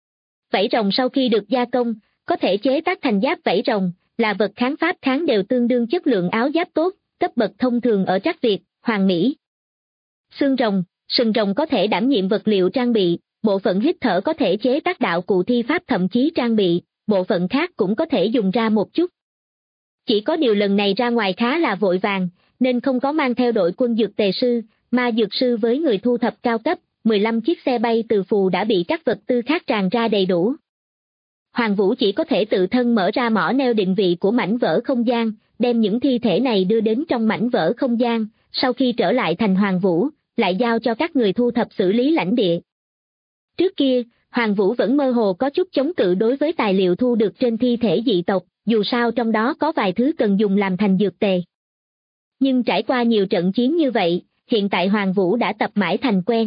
Vảy rồng sau khi được gia công, có thể chế tác thành giáp vảy rồng, là vật kháng pháp kháng đều tương đương chất lượng áo giáp tốt, cấp bậc thông thường ở Trắc Việt, Hoàng Mỹ. Xương rồng, sừng rồng có thể đảm nhiệm vật liệu trang bị, bộ phận hít thở có thể chế tác đạo cụ thi pháp thậm chí trang bị, bộ phận khác cũng có thể dùng ra một chút. Chỉ có điều lần này ra ngoài khá là vội vàng, nên không có mang theo đội quân dược tề sư, ma dược sư với người thu thập cao cấp, 15 chiếc xe bay từ phù đã bị các vật tư khác tràn ra đầy đủ. Hoàng Vũ chỉ có thể tự thân mở ra mỏ neo định vị của mảnh vỡ không gian, đem những thi thể này đưa đến trong mảnh vỡ không gian, sau khi trở lại thành Hoàng Vũ, lại giao cho các người thu thập xử lý lãnh địa. Trước kia, Hoàng Vũ vẫn mơ hồ có chút chống cự đối với tài liệu thu được trên thi thể dị tộc, dù sao trong đó có vài thứ cần dùng làm thành dược tề. Nhưng trải qua nhiều trận chiến như vậy, hiện tại Hoàng Vũ đã tập mãi thành quen.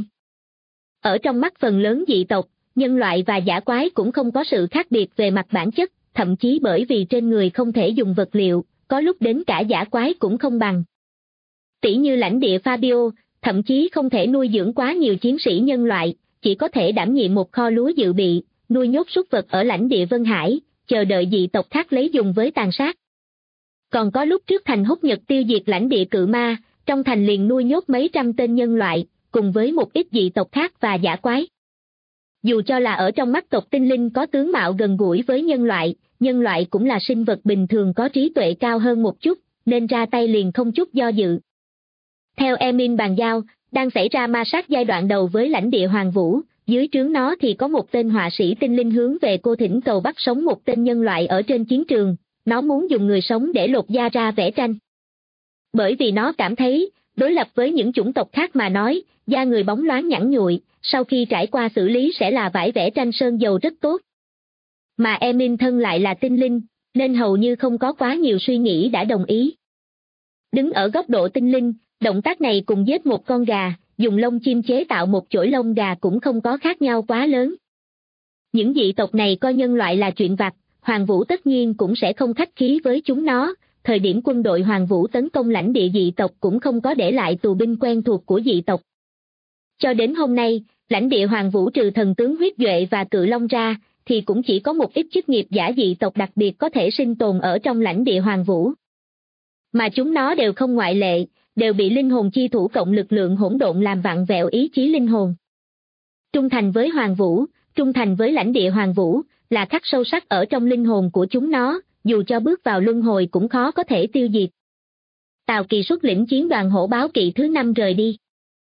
Ở trong mắt phần lớn dị tộc, nhân loại và dã quái cũng không có sự khác biệt về mặt bản chất, thậm chí bởi vì trên người không thể dùng vật liệu, có lúc đến cả dã quái cũng không bằng. Tỷ như lãnh địa Fabio, thậm chí không thể nuôi dưỡng quá nhiều chiến sĩ nhân loại, chỉ có thể đảm nhiệm một kho lúa dự bị, nuôi nhốt súc vật ở lãnh địa Vân Hải, chờ đợi dị tộc khác lấy dùng với tàn sát. Còn có lúc trước thành Húc Nhật tiêu diệt lãnh địa cự ma, trong thành liền nuôi nhốt mấy trăm tên nhân loại, cùng với một ít dị tộc khác và dã quái. Dù cho là ở trong mắt tộc tinh linh có tướng mạo gần gũi với nhân loại cũng là sinh vật bình thường có trí tuệ cao hơn một chút, nên ra tay liền không chút do dự. Theo Emin bàn giao, đang xảy ra ma sát giai đoạn đầu với lãnh địa Hoàng Vũ, dưới trướng nó thì có một tên họa sĩ tinh linh hướng về cô thỉnh cầu bắt sống một tên nhân loại ở trên chiến trường, nó muốn dùng người sống để lột da ra vẽ tranh. Bởi vì nó cảm thấy, đối lập với những chủng tộc khác mà nói, da người bóng loáng nhẵn nhụi, sau khi trải qua xử lý sẽ là vải vẽ tranh sơn dầu rất tốt. Mà Emin thân lại là tinh linh, nên hầu như không có quá nhiều suy nghĩ đã đồng ý. Đứng ở góc độ tinh linh, động tác này cùng giết một con gà, dùng lông chim chế tạo một chổi lông gà cũng không có khác nhau quá lớn. Những dị tộc này coi nhân loại là chuyện vặt, Hoàng Vũ tất nhiên cũng sẽ không khách khí với chúng nó, thời điểm quân đội Hoàng Vũ tấn công lãnh địa dị tộc cũng không có để lại tù binh quen thuộc của dị tộc. Cho đến hôm nay, lãnh địa Hoàng Vũ trừ thần tướng huyết duệ và cự long ra, thì cũng chỉ có một ít chức nghiệp giả dị tộc đặc biệt có thể sinh tồn ở trong lãnh địa Hoàng Vũ. Mà chúng nó đều không ngoại lệ, đều bị linh hồn chi thủ cộng lực lượng hỗn độn làm vặn vẹo ý chí linh hồn. Trung thành với Hoàng Vũ, trung thành với lãnh địa Hoàng Vũ, là khắc sâu sắc ở trong linh hồn của chúng nó, dù cho bước vào luân hồi cũng khó có thể tiêu diệt. Tào Kỳ xuất lĩnh chiến đoàn hổ báo kỵ thứ 5 rời đi.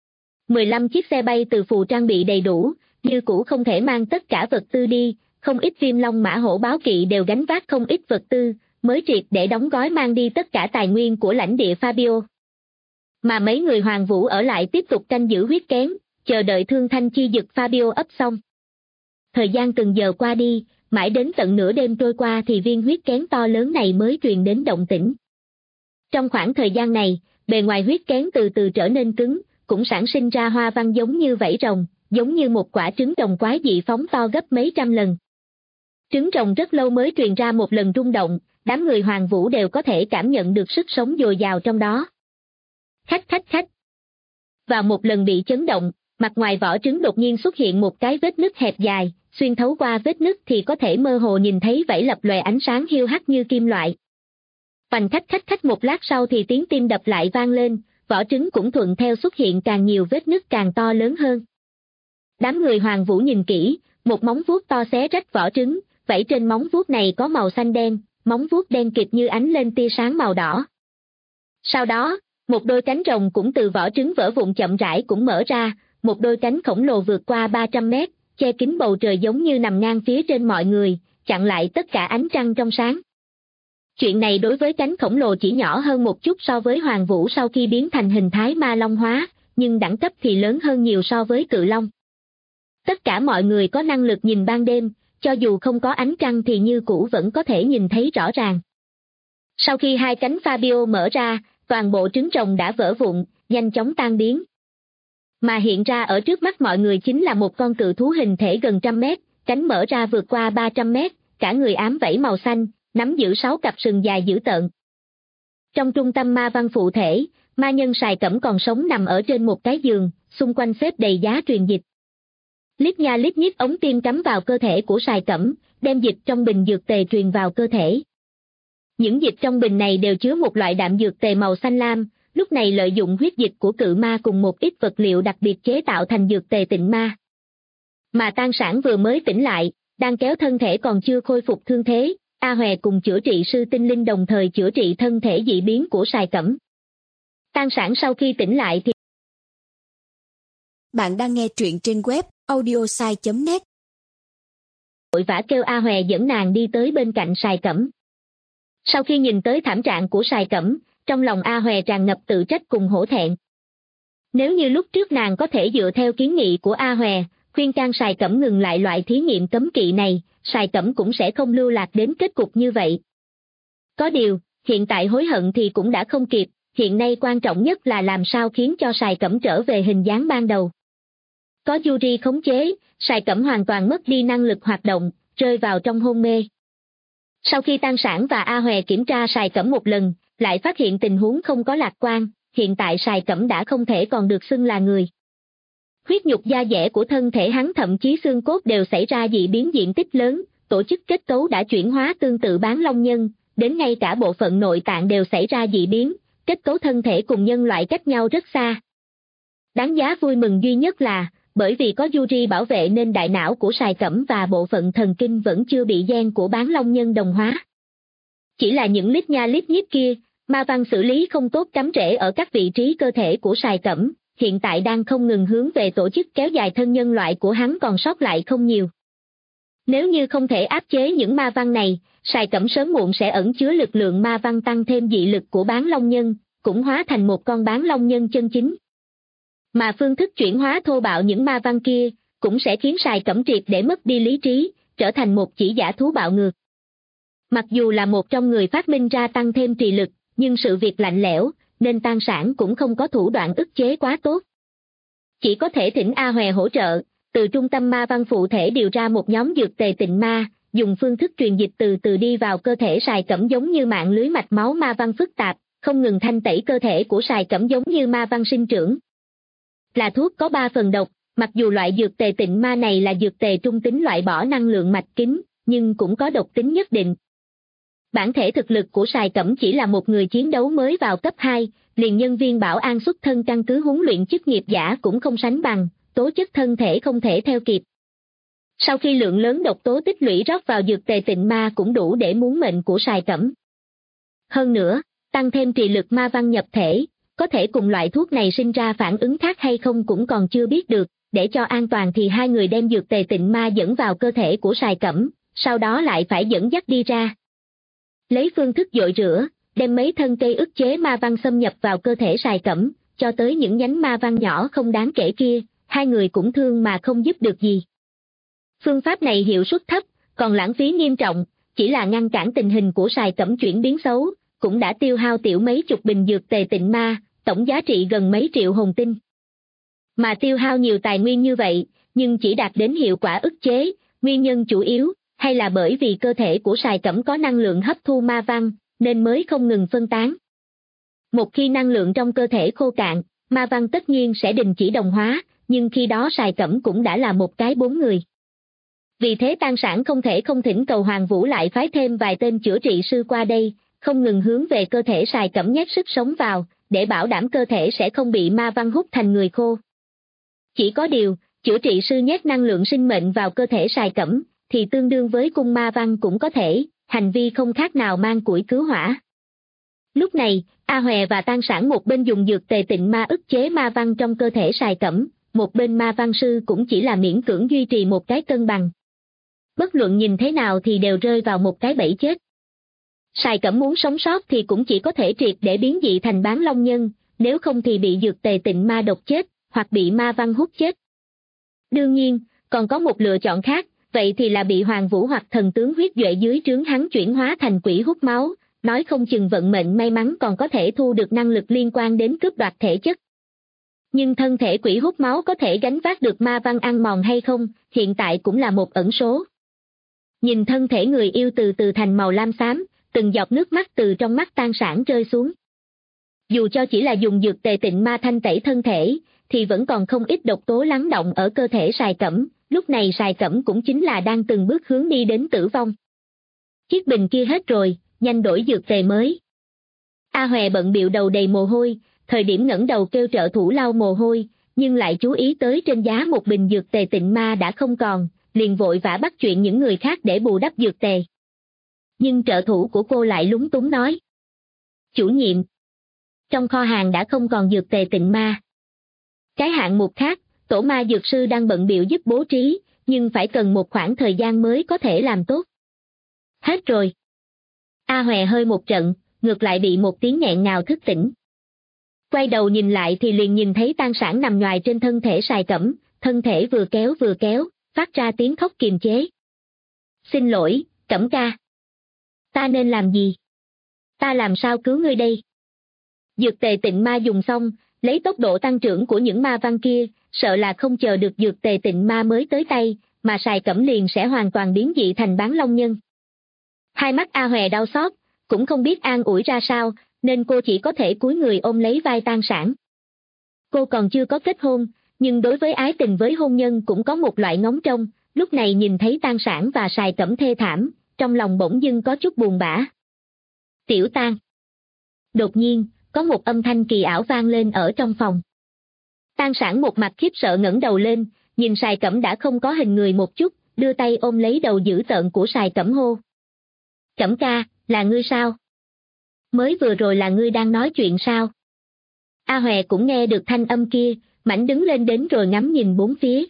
15 chiếc xe bay từ phù trang bị đầy đủ, như cũ không thể mang tất cả vật tư đi, không ít Viêm Long mã hổ báo kỵ đều gánh vác không ít vật tư, mới triệt để đóng gói mang đi tất cả tài nguyên của lãnh địa Fabio. Mà mấy người Hoàng Vũ ở lại tiếp tục canh giữ huyết kén, chờ đợi thương thanh chi dực Fabio ấp xong. Thời gian từng giờ qua đi, mãi đến tận nửa đêm trôi qua thì viên huyết kén to lớn này mới truyền đến động tĩnh. Trong khoảng thời gian này, bề ngoài huyết kén từ từ trở nên cứng, cũng sản sinh ra hoa văn giống như vảy rồng, giống như một quả trứng rồng quái dị phóng to gấp mấy trăm lần. Trứng rồng rất lâu mới truyền ra một lần rung động, đám người Hoàng Vũ đều có thể cảm nhận được sức sống dồi dào trong đó. Khách. Vào một lần bị chấn động, mặt ngoài vỏ trứng đột nhiên xuất hiện một cái vết nứt hẹp dài, xuyên thấu qua vết nứt thì có thể mơ hồ nhìn thấy vảy lập lòe ánh sáng hiu hắt như kim loại. Phành khách một lát sau thì tiếng tim đập lại vang lên, vỏ trứng cũng thuận theo xuất hiện càng nhiều vết nứt càng to lớn hơn. Đám người Hoàng Vũ nhìn kỹ, một móng vuốt to xé rách vỏ trứng, vảy trên móng vuốt này có màu xanh đen, móng vuốt đen kịt như ánh lên tia sáng màu đỏ. Sau đó, một đôi cánh rồng cũng từ vỏ trứng vỡ vụn chậm rãi cũng mở ra, một đôi cánh khổng lồ vượt qua 300 mét, che kín bầu trời giống như nằm ngang phía trên mọi người, chặn lại tất cả ánh trăng trong sáng. Chuyện này đối với cánh khổng lồ chỉ nhỏ hơn một chút so với Hoàng Vũ sau khi biến thành hình thái ma long hóa, nhưng đẳng cấp thì lớn hơn nhiều so với cự long. Tất cả mọi người có năng lực nhìn ban đêm, cho dù không có ánh trăng thì như cũ vẫn có thể nhìn thấy rõ ràng. Sau khi hai cánh Fabio mở ra, toàn bộ trứng rồng đã vỡ vụn, nhanh chóng tan biến. Mà hiện ra ở trước mắt mọi người chính là một con cự thú hình thể gần 100 mét, cánh mở ra vượt qua 300 mét, cả người ám vảy màu xanh, nắm giữ 6 cặp sừng dài dữ tợn. Trong trung tâm ma văn phụ thể, ma nhân Sài Cẩm còn sống nằm ở trên một cái giường, xung quanh xếp đầy giá truyền dịch. Lít nha lít nhít ống tim cắm vào cơ thể của Sài Cẩm, đem dịch trong bình dược tề truyền vào cơ thể. Những dịch trong bình này đều chứa một loại đạm dược tề màu xanh lam, lúc này lợi dụng huyết dịch của cự ma cùng một ít vật liệu đặc biệt chế tạo thành dược tề tịnh ma. Mà Tan Sản vừa mới tỉnh lại, đang kéo thân thể còn chưa khôi phục thương thế, A Hòe cùng chữa trị sư tinh linh đồng thời chữa trị thân thể dị biến của Sài Cẩm. Tan Sản sau khi tỉnh lại thì... Bạn đang nghe truyện trên web audiosai.net. Vội vã kêu A Hòe dẫn nàng đi tới bên cạnh Sài Cẩm. Sau khi nhìn tới thảm trạng của Sài Cẩm, trong lòng A Hòe tràn ngập tự trách cùng hổ thẹn. Nếu như lúc trước nàng có thể dựa theo kiến nghị của A Hòe, khuyên can Sài Cẩm ngừng lại loại thí nghiệm cấm kỵ này, Sài Cẩm cũng sẽ không lưu lạc đến kết cục như vậy. Có điều, hiện tại hối hận thì cũng đã không kịp, hiện nay quan trọng nhất là làm sao khiến cho Sài Cẩm trở về hình dáng ban đầu. Có Yuri khống chế, Sài Cẩm hoàn toàn mất đi năng lực hoạt động, rơi vào trong hôn mê. Sau khi Tan Sản và A Hòe kiểm tra Sài Cẩm một lần, lại phát hiện tình huống không có lạc quan, hiện tại Sài Cẩm đã không thể còn được xưng là người. Huyết nhục da dẻ của thân thể hắn thậm chí xương cốt đều xảy ra dị biến diện tích lớn, tổ chức kết cấu đã chuyển hóa tương tự bán long nhân, đến ngay cả bộ phận nội tạng đều xảy ra dị biến, kết cấu thân thể cùng nhân loại cách nhau rất xa. Đáng giá vui mừng duy nhất là, bởi vì có Yuri bảo vệ nên đại não của Sài Cẩm và bộ phận thần kinh vẫn chưa bị gen của bán long nhân đồng hóa. Chỉ là những lít nha lít nhít kia, ma văn xử lý không tốt cắm rễ ở các vị trí cơ thể của Sài Cẩm, hiện tại đang không ngừng hướng về tổ chức kéo dài thân nhân loại của hắn còn sót lại không nhiều. Nếu như không thể áp chế những ma văn này, Sài Cẩm sớm muộn sẽ ẩn chứa lực lượng ma văn tăng thêm dị lực của bán long nhân, cũng hóa thành một con bán long nhân chân chính. Mà phương thức chuyển hóa thô bạo những ma văn kia, cũng sẽ khiến Sài Cẩm triệt để mất đi lý trí, trở thành một chỉ giả thú bạo ngược. Mặc dù là một trong người phát minh ra tăng thêm trì lực, nhưng sự việc lạnh lẽo, nên Tan Sản cũng không có thủ đoạn ức chế quá tốt. Chỉ có thể thỉnh A Hòe hỗ trợ, từ trung tâm ma văn phụ thể điều ra một nhóm dược tề tịnh ma, dùng phương thức truyền dịch từ từ đi vào cơ thể Sài Cẩm giống như mạng lưới mạch máu ma văn phức tạp, không ngừng thanh tẩy cơ thể của Sài Cẩm giống như ma văn sinh trưởng. Là thuốc có 3 phần độc, mặc dù loại dược tề tịnh ma này là dược tề trung tính loại bỏ năng lượng mạch kính, nhưng cũng có độc tính nhất định. Bản thể thực lực của Sài Cẩm chỉ là một người chiến đấu mới vào cấp 2, liền nhân viên bảo an xuất thân căn cứ huấn luyện chức nghiệp giả cũng không sánh bằng, tố chất thân thể không thể theo kịp. Sau khi lượng lớn độc tố tích lũy rót vào dược tề tịnh ma cũng đủ để muốn mệnh của Sài Cẩm. Hơn nữa, tăng thêm trì lực ma văn nhập thể, có thể cùng loại thuốc này sinh ra phản ứng khác hay không cũng còn chưa biết được, để cho an toàn thì hai người đem dược tề tịnh ma dẫn vào cơ thể của Sài Cẩm, sau đó lại phải dẫn dắt đi ra. Lấy phương thức dội rửa, đem mấy thân cây ức chế ma văn xâm nhập vào cơ thể Sài Cẩm, cho tới những nhánh ma văn nhỏ không đáng kể kia, hai người cũng thương mà không giúp được gì. Phương pháp này hiệu suất thấp, còn lãng phí nghiêm trọng, chỉ là ngăn cản tình hình của Sài Cẩm chuyển biến xấu, cũng đã tiêu hao tiểu mấy chục bình dược tề tịnh ma, tổng giá trị gần mấy triệu hồn tinh. Mà tiêu hao nhiều tài nguyên như vậy, nhưng chỉ đạt đến hiệu quả ức chế, nguyên nhân chủ yếu, hay là bởi vì cơ thể của Sài Cẩm có năng lượng hấp thu ma văn, nên mới không ngừng phân tán. Một khi năng lượng trong cơ thể khô cạn, ma văn tất nhiên sẽ đình chỉ đồng hóa, nhưng khi đó Sài Cẩm cũng đã là một cái 4 người. Vì thế Tan Sản không thể không thỉnh cầu Hoàng Vũ lại phái thêm vài tên chữa trị sư qua đây, không ngừng hướng về cơ thể Sài Cẩm nhét sức sống vào, để bảo đảm cơ thể sẽ không bị ma văn hút thành người khô. Chỉ có điều, chữa trị sư nhét năng lượng sinh mệnh vào cơ thể Sài Cẩm, thì tương đương với cung ma văn cũng có thể, hành vi không khác nào mang củi cứu hỏa. Lúc này, A Hòe và Tan Sản một bên dùng dược tề tịnh ma ức chế ma văn trong cơ thể Sài Cẩm, một bên ma văn sư cũng chỉ là miễn cưỡng duy trì một cái cân bằng. Bất luận nhìn thế nào thì đều rơi vào một cái bẫy chết. Sài Cẩm muốn sống sót thì cũng chỉ có thể triệt để biến dị thành bán long nhân, nếu không thì bị dược tề tịnh ma độc chết, hoặc bị ma văn hút chết. Đương nhiên, còn có một lựa chọn khác, vậy thì là bị Hoàng Vũ hoặc thần tướng huyết duệ dưới trướng hắn chuyển hóa thành quỷ hút máu, nói không chừng vận mệnh may mắn còn có thể thu được năng lực liên quan đến cướp đoạt thể chất. Nhưng thân thể quỷ hút máu có thể gánh vác được ma văn ăn mòn hay không, hiện tại cũng là một ẩn số. Nhìn thân thể người yêu từ từ thành màu lam xám, từng giọt nước mắt từ trong mắt Tan Sản rơi xuống. Dù cho chỉ là dùng dược tề tịnh ma thanh tẩy thân thể, thì vẫn còn không ít độc tố lắng động ở cơ thể Sài Cẩm, lúc này Sài Cẩm cũng chính là đang từng bước hướng đi đến tử vong. Chiếc bình kia hết rồi, nhanh đổi dược tề mới. A Hòe bận bịu đầu đầy mồ hôi, thời điểm ngẩng đầu kêu trợ thủ lau mồ hôi, nhưng lại chú ý tới trên giá một bình dược tề tịnh ma đã không còn, liền vội vã bắt chuyện những người khác để bù đắp dược tề. Nhưng trợ thủ của cô lại lúng túng nói: "Chủ nhiệm, trong kho hàng đã không còn dược tề tịnh ma. Cái hạng mục khác, tổ ma dược sư đang bận bịu giúp bố trí, nhưng phải cần một khoảng thời gian mới có thể làm tốt." "Hết rồi." A Hòe hơi một trận, ngược lại bị một tiếng nghẹn ngào thức tỉnh. Quay đầu nhìn lại thì liền nhìn thấy Tan Sản nằm nhoài trên thân thể Sài Cẩm, thân thể vừa kéo, phát ra tiếng khóc kiềm chế. "Xin lỗi, Cẩm ca. Ta nên làm gì? Ta làm sao cứu ngươi đây?" Dược tề tịnh ma dùng xong, lấy tốc độ tăng trưởng của những ma văn kia, sợ là không chờ được dược tề tịnh ma mới tới tay, mà Sài Cẩm liền sẽ hoàn toàn biến dị thành bán long nhân. Hai mắt A Hòe đau xót, cũng không biết an ủi ra sao, nên cô chỉ có thể cúi người ôm lấy vai Tan Sản. Cô còn chưa có kết hôn, nhưng đối với ái tình với hôn nhân cũng có một loại ngóng trông, lúc này nhìn thấy Tan Sản và Sài Cẩm thê thảm, trong lòng bỗng dưng có chút buồn bã. "Tiểu Tan." Đột nhiên, có một âm thanh kỳ ảo vang lên ở trong phòng. Tan Sản một mặt khiếp sợ ngẩng đầu lên, nhìn Sài Cẩm đã không có hình người một chút, đưa tay ôm lấy đầu dữ tợn của Sài Cẩm hô: "Cẩm ca, là ngươi sao? Mới vừa rồi là ngươi đang nói chuyện sao?" A Hòe cũng nghe được thanh âm kia, mảnh đứng lên đến rồi ngắm nhìn bốn phía.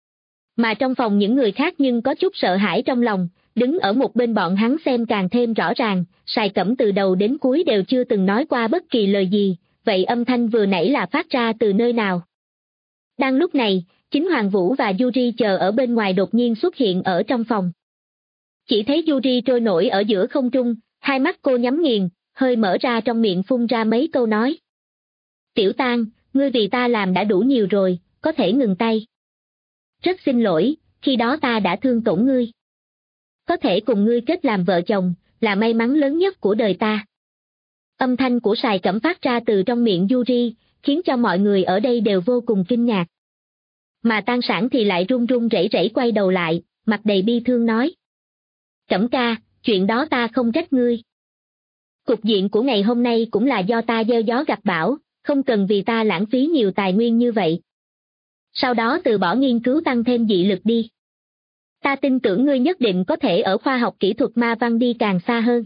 Mà trong phòng những người khác nhưng có chút sợ hãi trong lòng, đứng ở một bên bọn hắn xem càng thêm rõ ràng, Sài Cẩm từ đầu đến cuối đều chưa từng nói qua bất kỳ lời gì, vậy âm thanh vừa nãy là phát ra từ nơi nào? Đang lúc này, chính Hoàng Vũ và Yuri chờ ở bên ngoài đột nhiên xuất hiện ở trong phòng. Chỉ thấy Yuri trôi nổi ở giữa không trung, hai mắt cô nhắm nghiền, hơi mở ra trong miệng phun ra mấy câu nói. "Tiểu Tan, ngươi vì ta làm đã đủ nhiều rồi, có thể ngừng tay. Rất xin lỗi, khi đó ta đã thương tổn ngươi. Có thể cùng ngươi kết làm vợ chồng, là may mắn lớn nhất của đời ta." Âm thanh của Sài Cẩm phát ra từ trong miệng Yuri, khiến cho mọi người ở đây đều vô cùng kinh ngạc. Mà Tan Sản thì lại run run rẩy rẩy quay đầu lại, mặt đầy bi thương nói: "Cẩm ca, chuyện đó ta không trách ngươi. Cục diện của ngày hôm nay cũng là do ta gieo gió gặt bão, không cần vì ta lãng phí nhiều tài nguyên như vậy. Sau đó từ bỏ nghiên cứu tăng thêm dị lực đi." Ta tin tưởng ngươi nhất định có thể ở khoa học kỹ thuật ma văn đi càng xa hơn.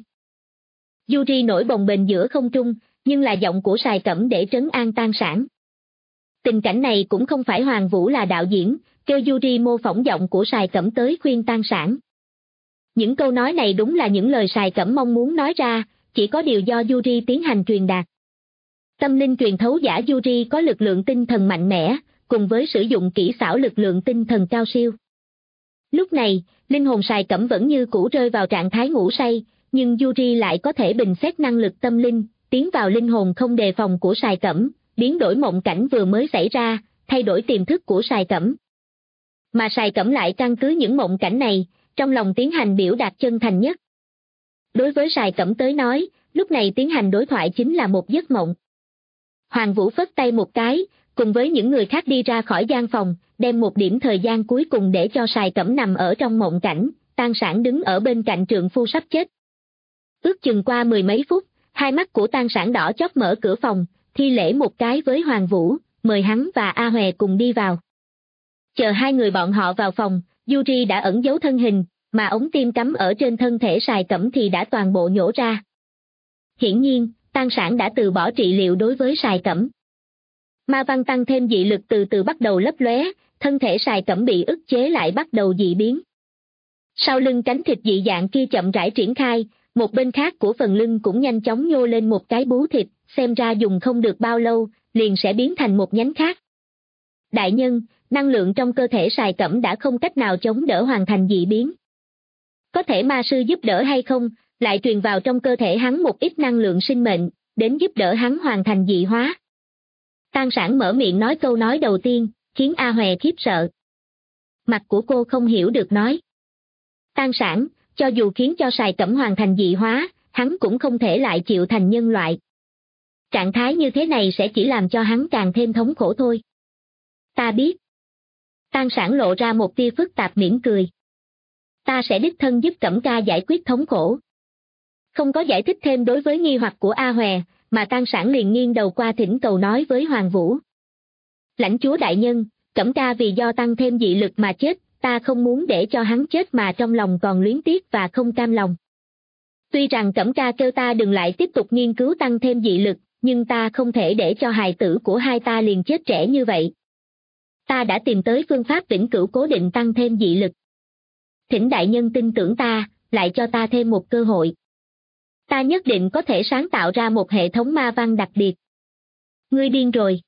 Yuri nổi bồng bềnh giữa không trung, nhưng là giọng của Sài Cẩm để trấn an Tăng Sản. Tình cảnh này cũng không phải Hoàng Vũ là đạo diễn, kêu Yuri mô phỏng giọng của Sài Cẩm tới khuyên Tăng Sản. Những câu nói này đúng là những lời Sài Cẩm mong muốn nói ra, chỉ có điều do Yuri tiến hành truyền đạt. Tâm linh truyền thấu giả Yuri có lực lượng tinh thần mạnh mẽ, cùng với sử dụng kỹ xảo lực lượng tinh thần cao siêu. Lúc này, linh hồn Sài Cẩm vẫn như cũ rơi vào trạng thái ngủ say, nhưng Yuri lại có thể bình xét năng lực tâm linh, tiến vào linh hồn không đề phòng của Sài Cẩm, biến đổi mộng cảnh vừa mới xảy ra, thay đổi tiềm thức của Sài Cẩm. Mà Sài Cẩm lại căn cứ những mộng cảnh này, trong lòng tiến hành biểu đạt chân thành nhất. Đối với Sài Cẩm tới nói, lúc này tiến hành đối thoại chính là một giấc mộng. Hoàng Vũ phất tay một cái, cùng với những người khác đi ra khỏi gian phòng, đem một điểm thời gian cuối cùng để cho Sài Cẩm nằm ở trong mộng cảnh, Tăng Sản đứng ở bên cạnh trượng phu sắp chết. Ước chừng qua mười mấy phút, hai mắt của Tăng Sản đỏ chót mở cửa phòng, thi lễ một cái với Hoàng Vũ, mời hắn và A Hòe cùng đi vào. Chờ hai người bọn họ vào phòng, Yuri đã ẩn giấu thân hình, mà ống tim cắm ở trên thân thể Sài Cẩm thì đã toàn bộ nhổ ra. Hiển nhiên, Tăng Sản đã từ bỏ trị liệu đối với Sài Cẩm. Ma văn tăng thêm dị lực từ từ bắt đầu lấp lóe, thân thể Sài Cẩm bị ức chế lại bắt đầu dị biến. Sau lưng cánh thịt dị dạng kia chậm rãi triển khai, một bên khác của phần lưng cũng nhanh chóng nhô lên một cái bú thịt, xem ra dùng không được bao lâu, liền sẽ biến thành một nhánh khác. Đại nhân, năng lượng trong cơ thể Sài Cẩm đã không cách nào chống đỡ hoàn thành dị biến. Có thể ma sư giúp đỡ hay không, lại truyền vào trong cơ thể hắn một ít năng lượng sinh mệnh, đến giúp đỡ hắn hoàn thành dị hóa. Tăng Sản mở miệng nói câu nói đầu tiên, khiến A Hòe khiếp sợ. Mặt của cô không hiểu được nói. Tăng Sản, cho dù khiến cho Sài Cẩm hoàn thành dị hóa, hắn cũng không thể lại chịu thành nhân loại. Trạng thái như thế này sẽ chỉ làm cho hắn càng thêm thống khổ thôi. Ta biết. Tăng Sản lộ ra một tia phức tạp mỉm cười. Ta sẽ đích thân giúp Cẩm ca giải quyết thống khổ. Không có giải thích thêm đối với nghi hoặc của A Hòe, mà Tăng Sản liền nghiêng đầu qua thỉnh cầu nói với Hoàng Vũ. Lãnh chúa đại nhân, Cẩm ca vì do tăng thêm dị lực mà chết, ta không muốn để cho hắn chết mà trong lòng còn luyến tiếc và không cam lòng. Tuy rằng Cẩm ca kêu ta đừng lại tiếp tục nghiên cứu tăng thêm dị lực, nhưng ta không thể để cho hài tử của hai ta liền chết trẻ như vậy. Ta đã tìm tới phương pháp vĩnh cửu cố định tăng thêm dị lực. Thỉnh đại nhân tin tưởng ta, lại cho ta thêm một cơ hội. Ta nhất định có thể sáng tạo ra một hệ thống ma văn đặc biệt. Ngươi điên rồi.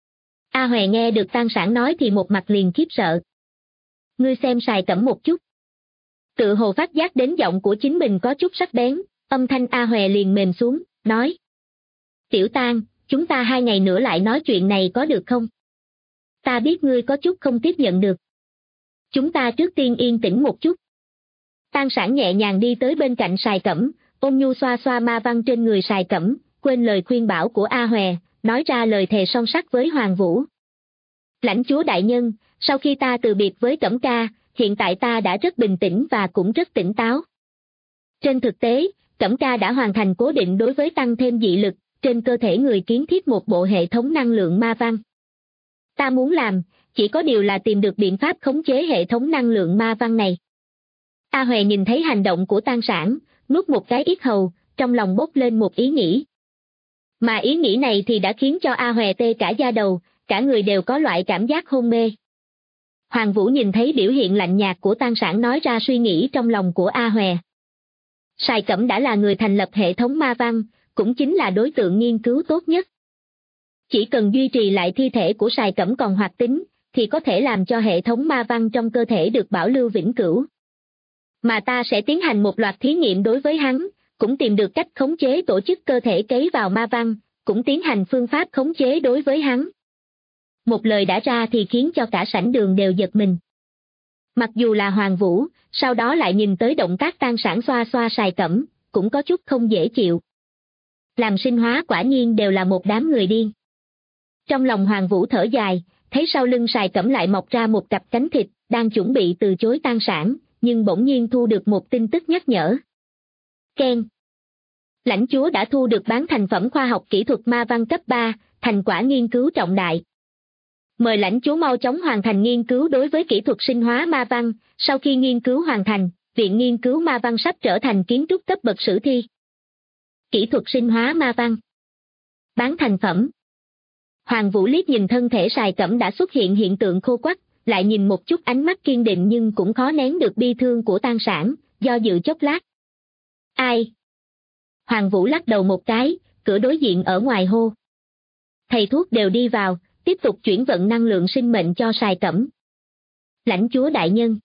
A Hòe nghe được Tăng Sản nói thì một mặt liền khiếp sợ. Ngươi xem Sài Cẩm một chút. Tự hồ phát giác đến giọng của chính mình có chút sắc bén, âm thanh A Hòe liền mềm xuống, nói. Tiểu Tang, chúng ta 2 ngày nữa lại nói chuyện này có được không? Ta biết ngươi có chút không tiếp nhận được. Chúng ta trước tiên yên tĩnh một chút. Tăng Sản nhẹ nhàng đi tới bên cạnh Sài Cẩm, ôn nhu xoa xoa ma văn trên người Sài Cẩm, quên lời khuyên bảo của A Hòe, nói ra lời thề son sắt với Hoàng Vũ. Lãnh chúa đại nhân, sau khi ta từ biệt với Cẩm ca, hiện tại ta đã rất bình tĩnh và cũng rất tỉnh táo. Trên thực tế, Cẩm ca đã hoàn thành cố định đối với tăng thêm dị lực, trên cơ thể người kiến thiết một bộ hệ thống năng lượng ma văn. Ta muốn làm, chỉ có điều là tìm được biện pháp khống chế hệ thống năng lượng ma văn này. A Hòe nhìn thấy hành động của Tăng Sản, nuốt một cái yết hầu, trong lòng bốc lên một ý nghĩ. Mà ý nghĩ này thì đã khiến cho A Hòe tê cả da đầu, cả người đều có loại cảm giác hôn mê. Hoàng Vũ nhìn thấy biểu hiện lạnh nhạt của Tăng Sản nói ra suy nghĩ trong lòng của A Hòe. Sài Cẩm đã là người thành lập hệ thống ma văn, cũng chính là đối tượng nghiên cứu tốt nhất. Chỉ cần duy trì lại thi thể của Sài Cẩm còn hoạt tính, thì có thể làm cho hệ thống ma văn trong cơ thể được bảo lưu vĩnh cửu. Mà ta sẽ tiến hành một loạt thí nghiệm đối với hắn, cũng tìm được cách khống chế tổ chức cơ thể cấy vào ma văn, cũng tiến hành phương pháp khống chế đối với hắn. Một lời đã ra thì khiến cho cả sảnh đường đều giật mình. Mặc dù là Hoàng Vũ, sau đó lại nhìn tới động tác Tăng Sản xoa xoa Sài Cẩm, cũng có chút không dễ chịu. Làm sinh hóa quả nhiên đều là một đám người điên. Trong lòng Hoàng Vũ thở dài, thấy sau lưng Sài Cẩm lại mọc ra một cặp cánh thịt, đang chuẩn bị từ chối Tăng Sản, nhưng bỗng nhiên thu được một tin tức nhắc nhở. Keng. Lãnh chúa đã thu được bán thành phẩm khoa học kỹ thuật ma văn cấp 3, thành quả nghiên cứu trọng đại. Mời lãnh chúa mau chóng hoàn thành nghiên cứu đối với kỹ thuật sinh hóa ma văn, sau khi nghiên cứu hoàn thành, Viện Nghiên cứu Ma văn sắp trở thành kiến trúc cấp bậc sử thi. Kỹ thuật sinh hóa ma văn. Bán thành phẩm. Hoàng Vũ liếc nhìn thân thể Sài Cẩm đã xuất hiện hiện tượng khô quắt, lại nhìn một chút ánh mắt kiên định nhưng cũng khó nén được bi thương của Tan Sản, do dự chốc lát. Ai? Hoàng Vũ lắc đầu một cái, cửa đối diện ở ngoài hô. Thầy thuốc đều đi vào, tiếp tục chuyển vận năng lượng sinh mệnh cho Sài Cẩm. Lãnh chúa đại nhân.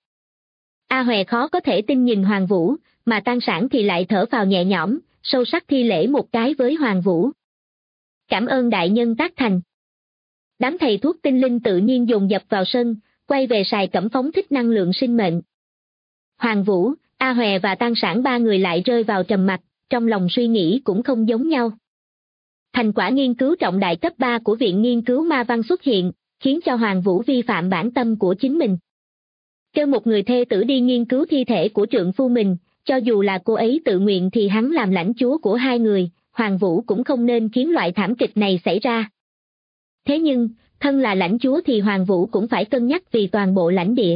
A Hòe khó có thể tin nhìn Hoàng Vũ, mà Tan Sản thì lại thở phào nhẹ nhõm, sâu sắc thi lễ một cái với Hoàng Vũ. Cảm ơn đại nhân tác thành. Đám thầy thuốc tinh linh tự nhiên dồn dập vào sân, quay về Sài Cẩm phóng thích năng lượng sinh mệnh. Hoàng Vũ, A Hòe và Tan Sản ba người lại rơi vào trầm mặc, trong lòng suy nghĩ cũng không giống nhau. Thành quả nghiên cứu trọng đại cấp 3 của Viện Nghiên cứu Ma văn xuất hiện, khiến cho Hoàng Vũ vi phạm bản tâm của chính mình. Kêu một người thê tử đi nghiên cứu thi thể của trượng phu mình, cho dù là cô ấy tự nguyện thì hắn làm lãnh chúa của hai người, Hoàng Vũ cũng không nên khiến loại thảm kịch này xảy ra. Thế nhưng, thân là lãnh chúa thì Hoàng Vũ cũng phải cân nhắc vì toàn bộ lãnh địa.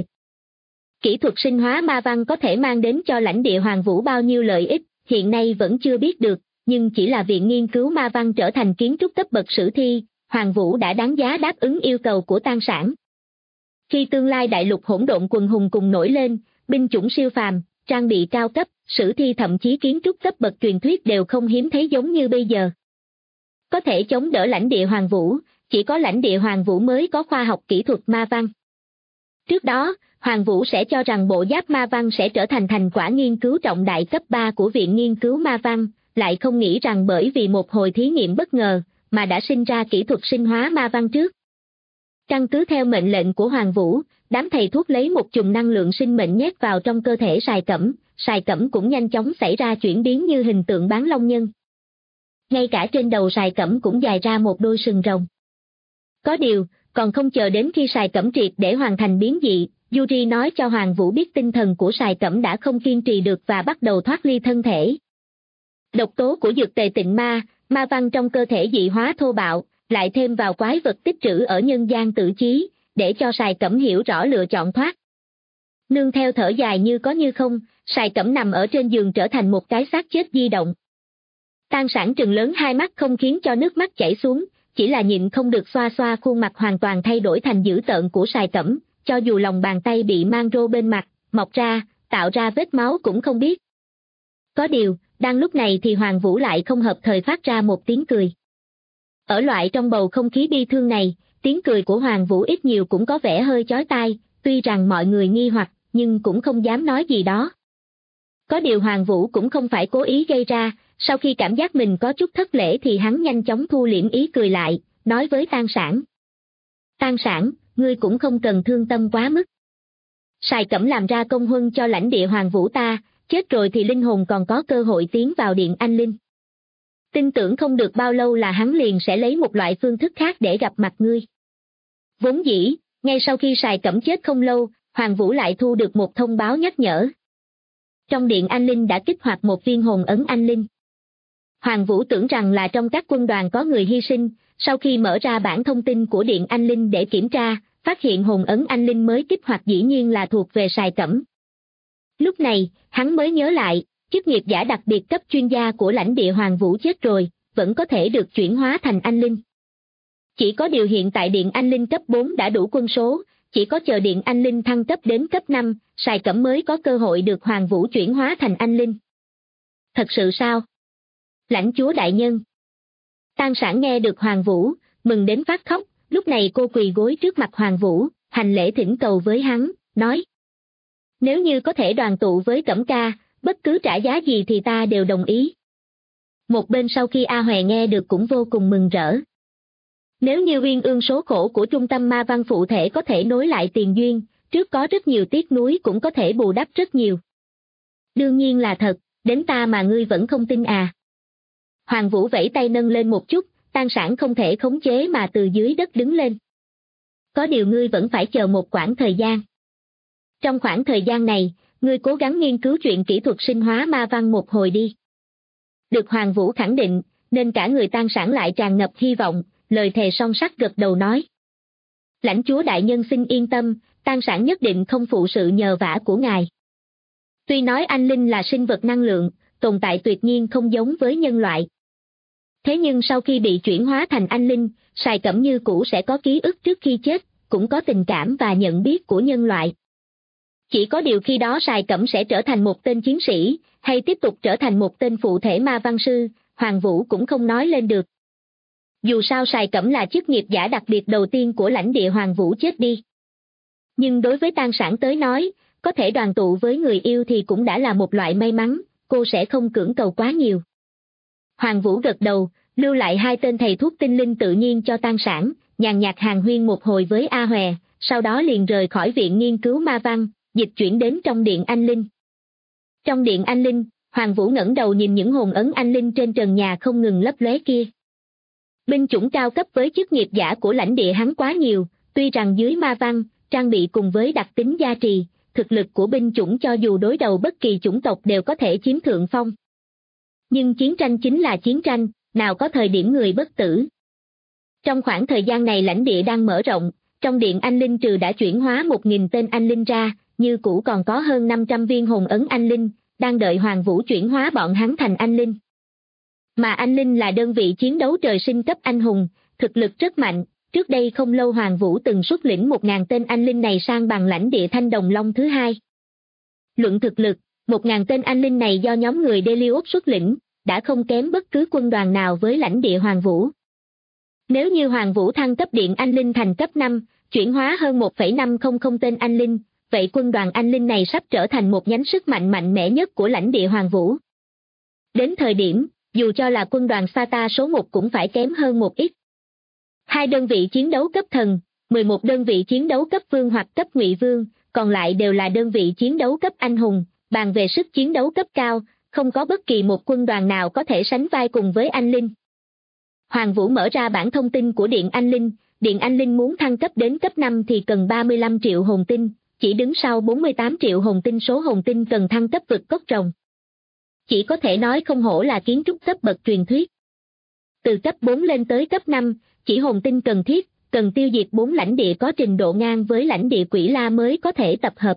Kỹ thuật sinh hóa ma văn có thể mang đến cho lãnh địa Hoàng Vũ bao nhiêu lợi ích, hiện nay vẫn chưa biết được, nhưng chỉ là Viện Nghiên cứu Ma văn trở thành kiến trúc cấp bậc sử thi, Hoàng Vũ đã đáng giá đáp ứng yêu cầu của Tan Sản. Khi tương lai đại lục hỗn độn quần hùng cùng nổi lên, binh chủng siêu phàm, trang bị cao cấp, sử thi thậm chí kiến trúc cấp bậc truyền thuyết đều không hiếm thấy giống như bây giờ. Có thể chống đỡ lãnh địa Hoàng Vũ, chỉ có lãnh địa Hoàng Vũ mới có khoa học kỹ thuật ma văn. Trước đó, Hoàng Vũ sẽ cho rằng bộ giáp ma văn sẽ trở thành thành quả nghiên cứu trọng đại cấp 3 của Viện Nghiên cứu Ma văn, lại không nghĩ rằng bởi vì một hồi thí nghiệm bất ngờ, mà đã sinh ra kỹ thuật sinh hóa ma văn trước. Căn cứ theo mệnh lệnh của Hoàng Vũ, đám thầy thuốc lấy một chùm năng lượng sinh mệnh nhét vào trong cơ thể Sài Cẩm cũng nhanh chóng xảy ra chuyển biến như hình tượng bán long nhân. Ngay cả trên đầu Sài Cẩm cũng dài ra một đôi sừng rồng. Có điều, còn không chờ đến khi Sài Cẩm triệt để hoàn thành biến dị, Yuri nói cho Hoàng Vũ biết tinh thần của Sài Cẩm đã không kiên trì được và bắt đầu thoát ly thân thể. Độc tố của dược tề tịnh ma văn trong cơ thể dị hóa thô bạo, lại thêm vào quái vật tích trữ ở nhân gian tự chí, để cho Sài Cẩm hiểu rõ lựa chọn thoát. Nương theo thở dài như có như không, Sài Cẩm nằm ở trên giường trở thành một cái xác chết di động. Tan Sản trừng lớn hai mắt không khiến cho nước mắt chảy xuống, chỉ là nhịn không được xoa xoa khuôn mặt hoàn toàn thay đổi thành dữ tợn của Sài Cẩm, cho dù lòng bàn tay bị mang rô bên mặt, mọc ra, tạo ra vết máu cũng không biết. Có điều, đang lúc này thì Hoàng Vũ lại không hợp thời phát ra một tiếng cười. Ở loại trong bầu không khí bi thương này, tiếng cười của Hoàng Vũ ít nhiều cũng có vẻ hơi chói tai, tuy rằng mọi người nghi hoặc, nhưng cũng không dám nói gì đó. Có điều Hoàng Vũ cũng không phải cố ý gây ra, sau khi cảm giác mình có chút thất lễ thì hắn nhanh chóng thu liễm ý cười lại, nói với Tan Sản. Tan Sản, ngươi cũng không cần thương tâm quá mức. Sài Cẩm làm ra công huân cho lãnh địa Hoàng Vũ ta, chết rồi thì linh hồn còn có cơ hội tiến vào Điện Anh Linh. Tin tưởng không được bao lâu là hắn liền sẽ lấy một loại phương thức khác để gặp mặt ngươi. Vốn dĩ, ngay sau khi Sài Cẩm chết không lâu, Hoàng Vũ lại thu được một thông báo nhắc nhở. Trong Điện Anh Linh đã kích hoạt một viên hồn ấn anh linh. Hoàng Vũ tưởng rằng là trong các quân đoàn có người hy sinh, sau khi mở ra bản thông tin của Điện Anh Linh để kiểm tra, phát hiện hồn ấn anh linh mới kích hoạt dĩ nhiên là thuộc về Sài Cẩm. Lúc này, hắn mới nhớ lại, chức nghiệp giả đặc biệt cấp chuyên gia của lãnh địa Hoàng Vũ chết rồi, vẫn có thể được chuyển hóa thành anh linh. Chỉ có điều hiện tại Điện Anh Linh cấp 4 đã đủ quân số, chỉ có chờ Điện Anh Linh thăng cấp đến cấp 5, Sài Cẩm mới có cơ hội được Hoàng Vũ chuyển hóa thành anh linh. Thật sự sao? Lãnh chúa đại nhân. Tan Sản nghe được Hoàng Vũ, mừng đến phát khóc, lúc này cô quỳ gối trước mặt Hoàng Vũ, hành lễ thỉnh cầu với hắn, nói. Nếu như có thể đoàn tụ với Cẩm ca, bất cứ trả giá gì thì ta đều đồng ý. Một bên sau khi A Hòe nghe được cũng vô cùng mừng rỡ. Nếu như uyên ương số khổ của trung tâm ma văn phụ thể có thể nối lại tiền duyên, trước có rất nhiều tiếc nuối cũng có thể bù đắp rất nhiều. Đương nhiên là thật, đến ta mà ngươi vẫn không tin à. Hoàng Vũ vẫy tay nâng lên một chút, Tan Sản không thể khống chế mà từ dưới đất đứng lên. Có điều ngươi vẫn phải chờ một quãng thời gian. Trong khoảng thời gian này, ngươi cố gắng nghiên cứu chuyện kỹ thuật sinh hóa ma văn một hồi đi. Được Hoàng Vũ khẳng định, nên cả người Tan Sản lại tràn ngập hy vọng, lời thề son sắt gật đầu nói. Lãnh chúa đại nhân xin yên tâm, Tang Sản nhất định không phụ sự nhờ vả của ngài. Tuy nói anh linh là sinh vật năng lượng, tồn tại tuyệt nhiên không giống với nhân loại. Thế nhưng sau khi bị chuyển hóa thành anh linh, Sài Cẩm như cũ sẽ có ký ức trước khi chết, cũng có tình cảm và nhận biết của nhân loại. Chỉ có điều khi đó Sài Cẩm sẽ trở thành một tên chiến sĩ, hay tiếp tục trở thành một tên phụ thể ma văn sư, Hoàng Vũ cũng không nói lên được. Dù sao Sài Cẩm là chức nghiệp giả đặc biệt đầu tiên của lãnh địa Hoàng Vũ chết đi. Nhưng đối với Tang Sản tới nói, có thể đoàn tụ với người yêu thì cũng đã là một loại may mắn, cô sẽ không cưỡng cầu quá nhiều. Hoàng Vũ gật đầu, lưu lại 2 tên thầy thuốc tinh linh tự nhiên cho Tang Sản, nhàn nhạt hàn huyên một hồi với A Hòe, sau đó liền rời khỏi viện nghiên cứu ma văn, dịch chuyển đến trong điện anh linh. Trong điện anh linh, Hoàng Vũ ngẩng đầu nhìn những hồn ấn anh linh trên trần nhà không ngừng lấp lóe kia. Binh chủng cao cấp với chức nghiệp giả của lãnh địa hắn quá nhiều, tuy rằng dưới ma văn, trang bị cùng với đặc tính gia trì, thực lực của binh chủng cho dù đối đầu bất kỳ chủng tộc đều có thể chiếm thượng phong. Nhưng chiến tranh chính là chiến tranh, nào có thời điểm người bất tử. Trong khoảng thời gian này lãnh địa đang mở rộng, trong điện anh linh trừ đã chuyển hóa 1.000 tên anh linh ra, như cũ còn có hơn 500 viên hồn ấn anh linh, đang đợi Hoàng Vũ chuyển hóa bọn hắn thành anh linh. Mà anh linh là đơn vị chiến đấu trời sinh cấp anh hùng, thực lực rất mạnh, trước đây không lâu Hoàng Vũ từng xuất lĩnh 1.000 tên anh linh này sang bằng lãnh địa Thanh Đồng Long thứ 2. Luận thực lực, 1.000 tên anh linh này do nhóm người Delios xuất lĩnh, đã không kém bất cứ quân đoàn nào với lãnh địa Hoàng Vũ. Nếu như Hoàng Vũ thăng cấp điện anh linh thành cấp 5, chuyển hóa hơn 1,500 tên anh linh, vậy quân đoàn anh linh này sắp trở thành một nhánh sức mạnh mạnh mẽ nhất của lãnh địa Hoàng Vũ. Đến thời điểm, dù cho là quân đoàn Sata số 1 cũng phải kém hơn một ít. 2 đơn vị chiến đấu cấp thần, 11 đơn vị chiến đấu cấp vương hoặc cấp ngụy vương, còn lại đều là đơn vị chiến đấu cấp anh hùng, bàn về sức chiến đấu cấp cao, không có bất kỳ một quân đoàn nào có thể sánh vai cùng với anh linh. Hoàng Vũ mở ra bản thông tin của Điện Anh Linh muốn thăng cấp đến cấp 5 thì cần 35 triệu hồn tinh, chỉ đứng sau 48 triệu hồn tinh số hồn tinh cần thăng cấp vực cốc rồng. Chỉ có thể nói không hổ là kiến trúc cấp bậc truyền thuyết. Từ cấp 4 lên tới cấp 5, chỉ hồn tinh cần thiết, cần tiêu diệt 4 lãnh địa có trình độ ngang với lãnh địa Quỷ La mới có thể tập hợp.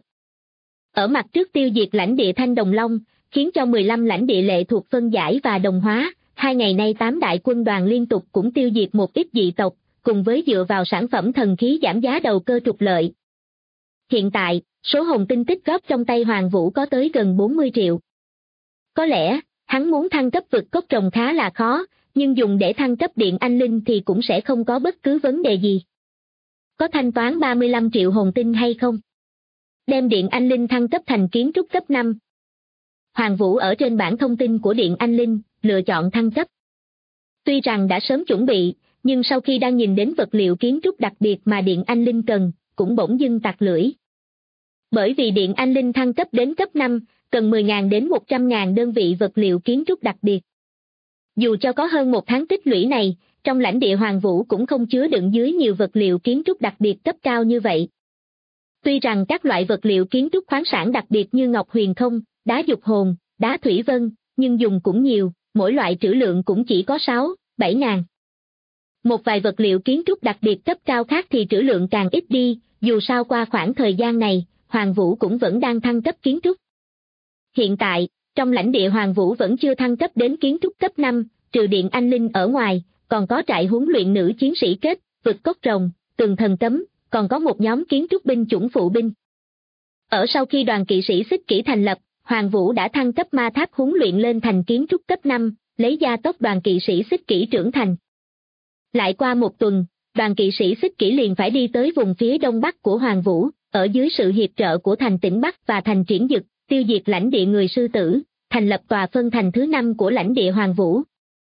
Ở mặt trước tiêu diệt lãnh địa Thanh Đồng Long, khiến cho 15 lãnh địa lệ thuộc phân giải và đồng hóa, 2 ngày nay 8 đại quân đoàn liên tục cũng tiêu diệt một ít dị tộc, cùng với dựa vào sản phẩm thần khí giảm giá đầu cơ trục lợi. Hiện tại, số hồn tinh tích góp trong tay Hoàng Vũ có tới gần 40 triệu. Có lẽ, hắn muốn thăng cấp vực cốc rồng khá là khó, nhưng dùng để thăng cấp Điện Anh Linh thì cũng sẽ không có bất cứ vấn đề gì. Có thanh toán 35 triệu hồn tinh hay không? Đem Điện Anh Linh thăng cấp thành kiến trúc cấp 5. Hoàng Vũ ở trên bảng thông tin của Điện Anh Linh, lựa chọn thăng cấp. Tuy rằng đã sớm chuẩn bị, nhưng sau khi đang nhìn đến vật liệu kiến trúc đặc biệt mà Điện Anh Linh cần, cũng bỗng dưng tặc lưỡi. Bởi vì Điện Anh Linh thăng cấp đến cấp 5, cần 10.000 đến 100.000 đơn vị vật liệu kiến trúc đặc biệt. Dù cho có hơn một tháng tích lũy này, trong lãnh địa Hoàng Vũ cũng không chứa đựng dưới nhiều vật liệu kiến trúc đặc biệt cấp cao như vậy. Tuy rằng các loại vật liệu kiến trúc khoáng sản đặc biệt như ngọc huyền không, đá dục hồn, đá thủy vân, nhưng dùng cũng nhiều, mỗi loại trữ lượng cũng chỉ có 6-7.000. Một vài vật liệu kiến trúc đặc biệt cấp cao khác thì trữ lượng càng ít đi, dù sao qua khoảng thời gian này, Hoàng Vũ cũng vẫn đang thăng cấp kiến trúc. Hiện tại, trong lãnh địa Hoàng Vũ vẫn chưa thăng cấp đến kiến trúc cấp 5, trừ Điện Anh Linh ở ngoài, còn có trại huấn luyện nữ chiến sĩ kết, vực cốc rồng, tường thần cấm, còn có một nhóm kiến trúc binh chủng phụ binh. Ở sau khi đoàn kỵ sĩ xích kỷ thành lập, Hoàng Vũ đã thăng cấp ma tháp huấn luyện lên thành kiến trúc cấp 5, lấy gia tốc đoàn kỵ sĩ xích kỷ trưởng thành. Lại qua một tuần, đoàn kỵ sĩ xích kỷ liền phải đi tới vùng phía đông bắc của Hoàng Vũ, ở dưới sự hiệp trợ của thành Tỉnh Bắc và thành Triển Dực, tiêu diệt lãnh địa người sư tử, thành lập tòa phân thành thứ 5 của lãnh địa Hoàng Vũ.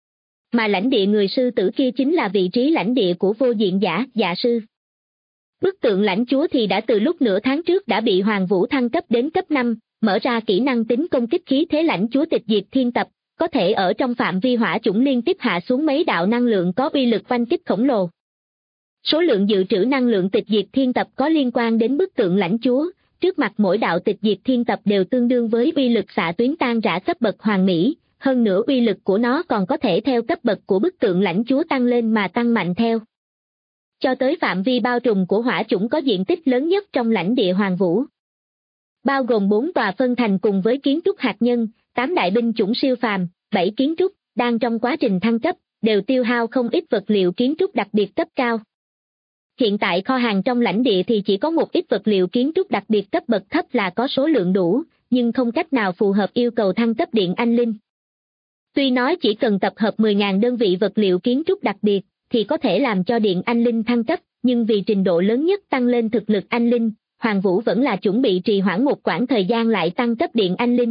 Mà lãnh địa người sư tử kia chính là vị trí lãnh địa của vô diện giả, dạ sư. Bức tượng lãnh chúa thì đã từ lúc nửa tháng trước đã bị Hoàng Vũ thăng cấp đến cấp 5, mở ra kỹ năng tính công kích khí thế lãnh chúa tịch diệt thiên tập, có thể ở trong phạm vi hỏa chủng liên tiếp hạ xuống mấy đạo năng lượng có uy lực oanh kích khổng lồ. Số lượng dự trữ năng lượng tịch diệt thiên tập có liên quan đến bức tượng lãnh chúa, trước mặt mỗi đạo tịch diệt thiên tập đều tương đương với uy lực xạ tuyến tan rã cấp bậc hoàn mỹ, hơn nữa uy lực của nó còn có thể theo cấp bậc của bức tượng lãnh chúa tăng lên mà tăng mạnh theo. cho tới phạm vi bao trùm của hỏa chủng có diện tích lớn nhất trong lãnh địa Hoàng Vũ. Bao gồm 4 tòa phân thành cùng với kiến trúc hạt nhân, 8 đại binh chủng siêu phàm, 7 kiến trúc, đang trong quá trình thăng cấp, đều tiêu hao không ít vật liệu kiến trúc đặc biệt cấp cao. Hiện tại kho hàng trong lãnh địa thì chỉ có một ít vật liệu kiến trúc đặc biệt cấp bậc thấp là có số lượng đủ, nhưng không cách nào phù hợp yêu cầu thăng cấp điện anh linh. Tuy nói chỉ cần tập hợp 10.000 đơn vị vật liệu kiến trúc đặc biệt, thì có thể làm cho điện anh linh thăng cấp, nhưng vì trình độ lớn nhất tăng lên thực lực anh linh, Hoàng Vũ vẫn là chuẩn bị trì hoãn một quãng thời gian lại tăng cấp điện anh linh.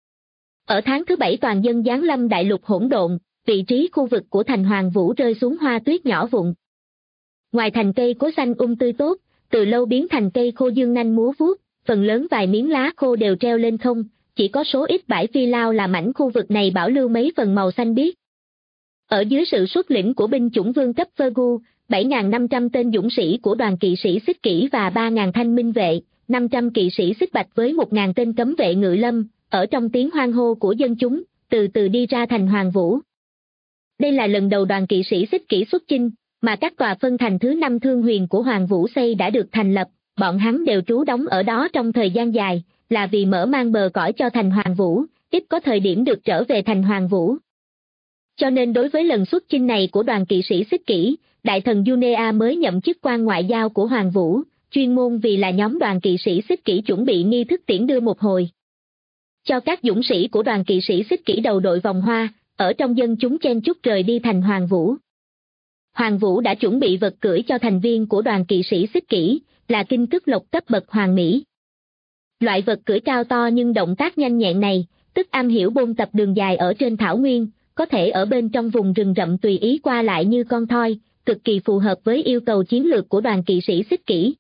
Ở tháng thứ 7 toàn dân giáng lâm đại lục hỗn độn, vị trí khu vực của thành Hoàng Vũ rơi xuống hoa tuyết nhỏ vụn. Ngoài thành cây cối xanh tươi tốt, từ lâu biến thành cây khô dương nanh múa vuốt, phần lớn vài miếng lá khô đều treo lên không, chỉ có số ít bãi phi lao là mảnh khu vực này bảo lưu mấy phần màu xanh biếc. Ở dưới sự xuất lĩnh của binh chủng vương cấp Vergu, 7.500 tên dũng sĩ của đoàn kỵ sĩ xích kỷ và 3.000 thanh minh vệ, 500 kỵ sĩ xích bạch với 1.000 tên cấm vệ ngự lâm, ở trong tiếng hoan hô của dân chúng, từ từ đi ra thành Hoàng Vũ. Đây là lần đầu đoàn kỵ sĩ xích kỷ xuất chinh, mà các tòa phân thành thứ 5 thương huyền của Hoàng Vũ xây đã được thành lập, bọn hắn đều trú đóng ở đó trong thời gian dài, là vì mở mang bờ cõi cho thành Hoàng Vũ, ít có thời điểm được trở về thành Hoàng Vũ. Cho nên đối với lần xuất chinh này của đoàn kỵ sĩ xích kỷ, đại thần Junea mới nhậm chức quan ngoại giao của Hoàng Vũ, chuyên môn vì là nhóm đoàn kỵ sĩ xích kỷ chuẩn bị nghi thức tiễn đưa một hồi. Cho các dũng sĩ của đoàn kỵ sĩ xích kỷ đầu đội vòng hoa, ở trong dân chúng chen chúc rời đi thành Hoàng Vũ. Hoàng Vũ đã chuẩn bị vật cưỡi cho thành viên của đoàn kỵ sĩ xích kỷ, là kinh cức lộc cấp bậc hoàng mỹ. Loại vật cưỡi cao to nhưng động tác nhanh nhẹn này, tức am hiểu bôn tập đường dài ở trên thảo nguyên, có thể ở bên trong vùng rừng rậm tùy ý qua lại như con thoi, cực kỳ phù hợp với yêu cầu chiến lược của đoàn kỵ sĩ xích kỷ.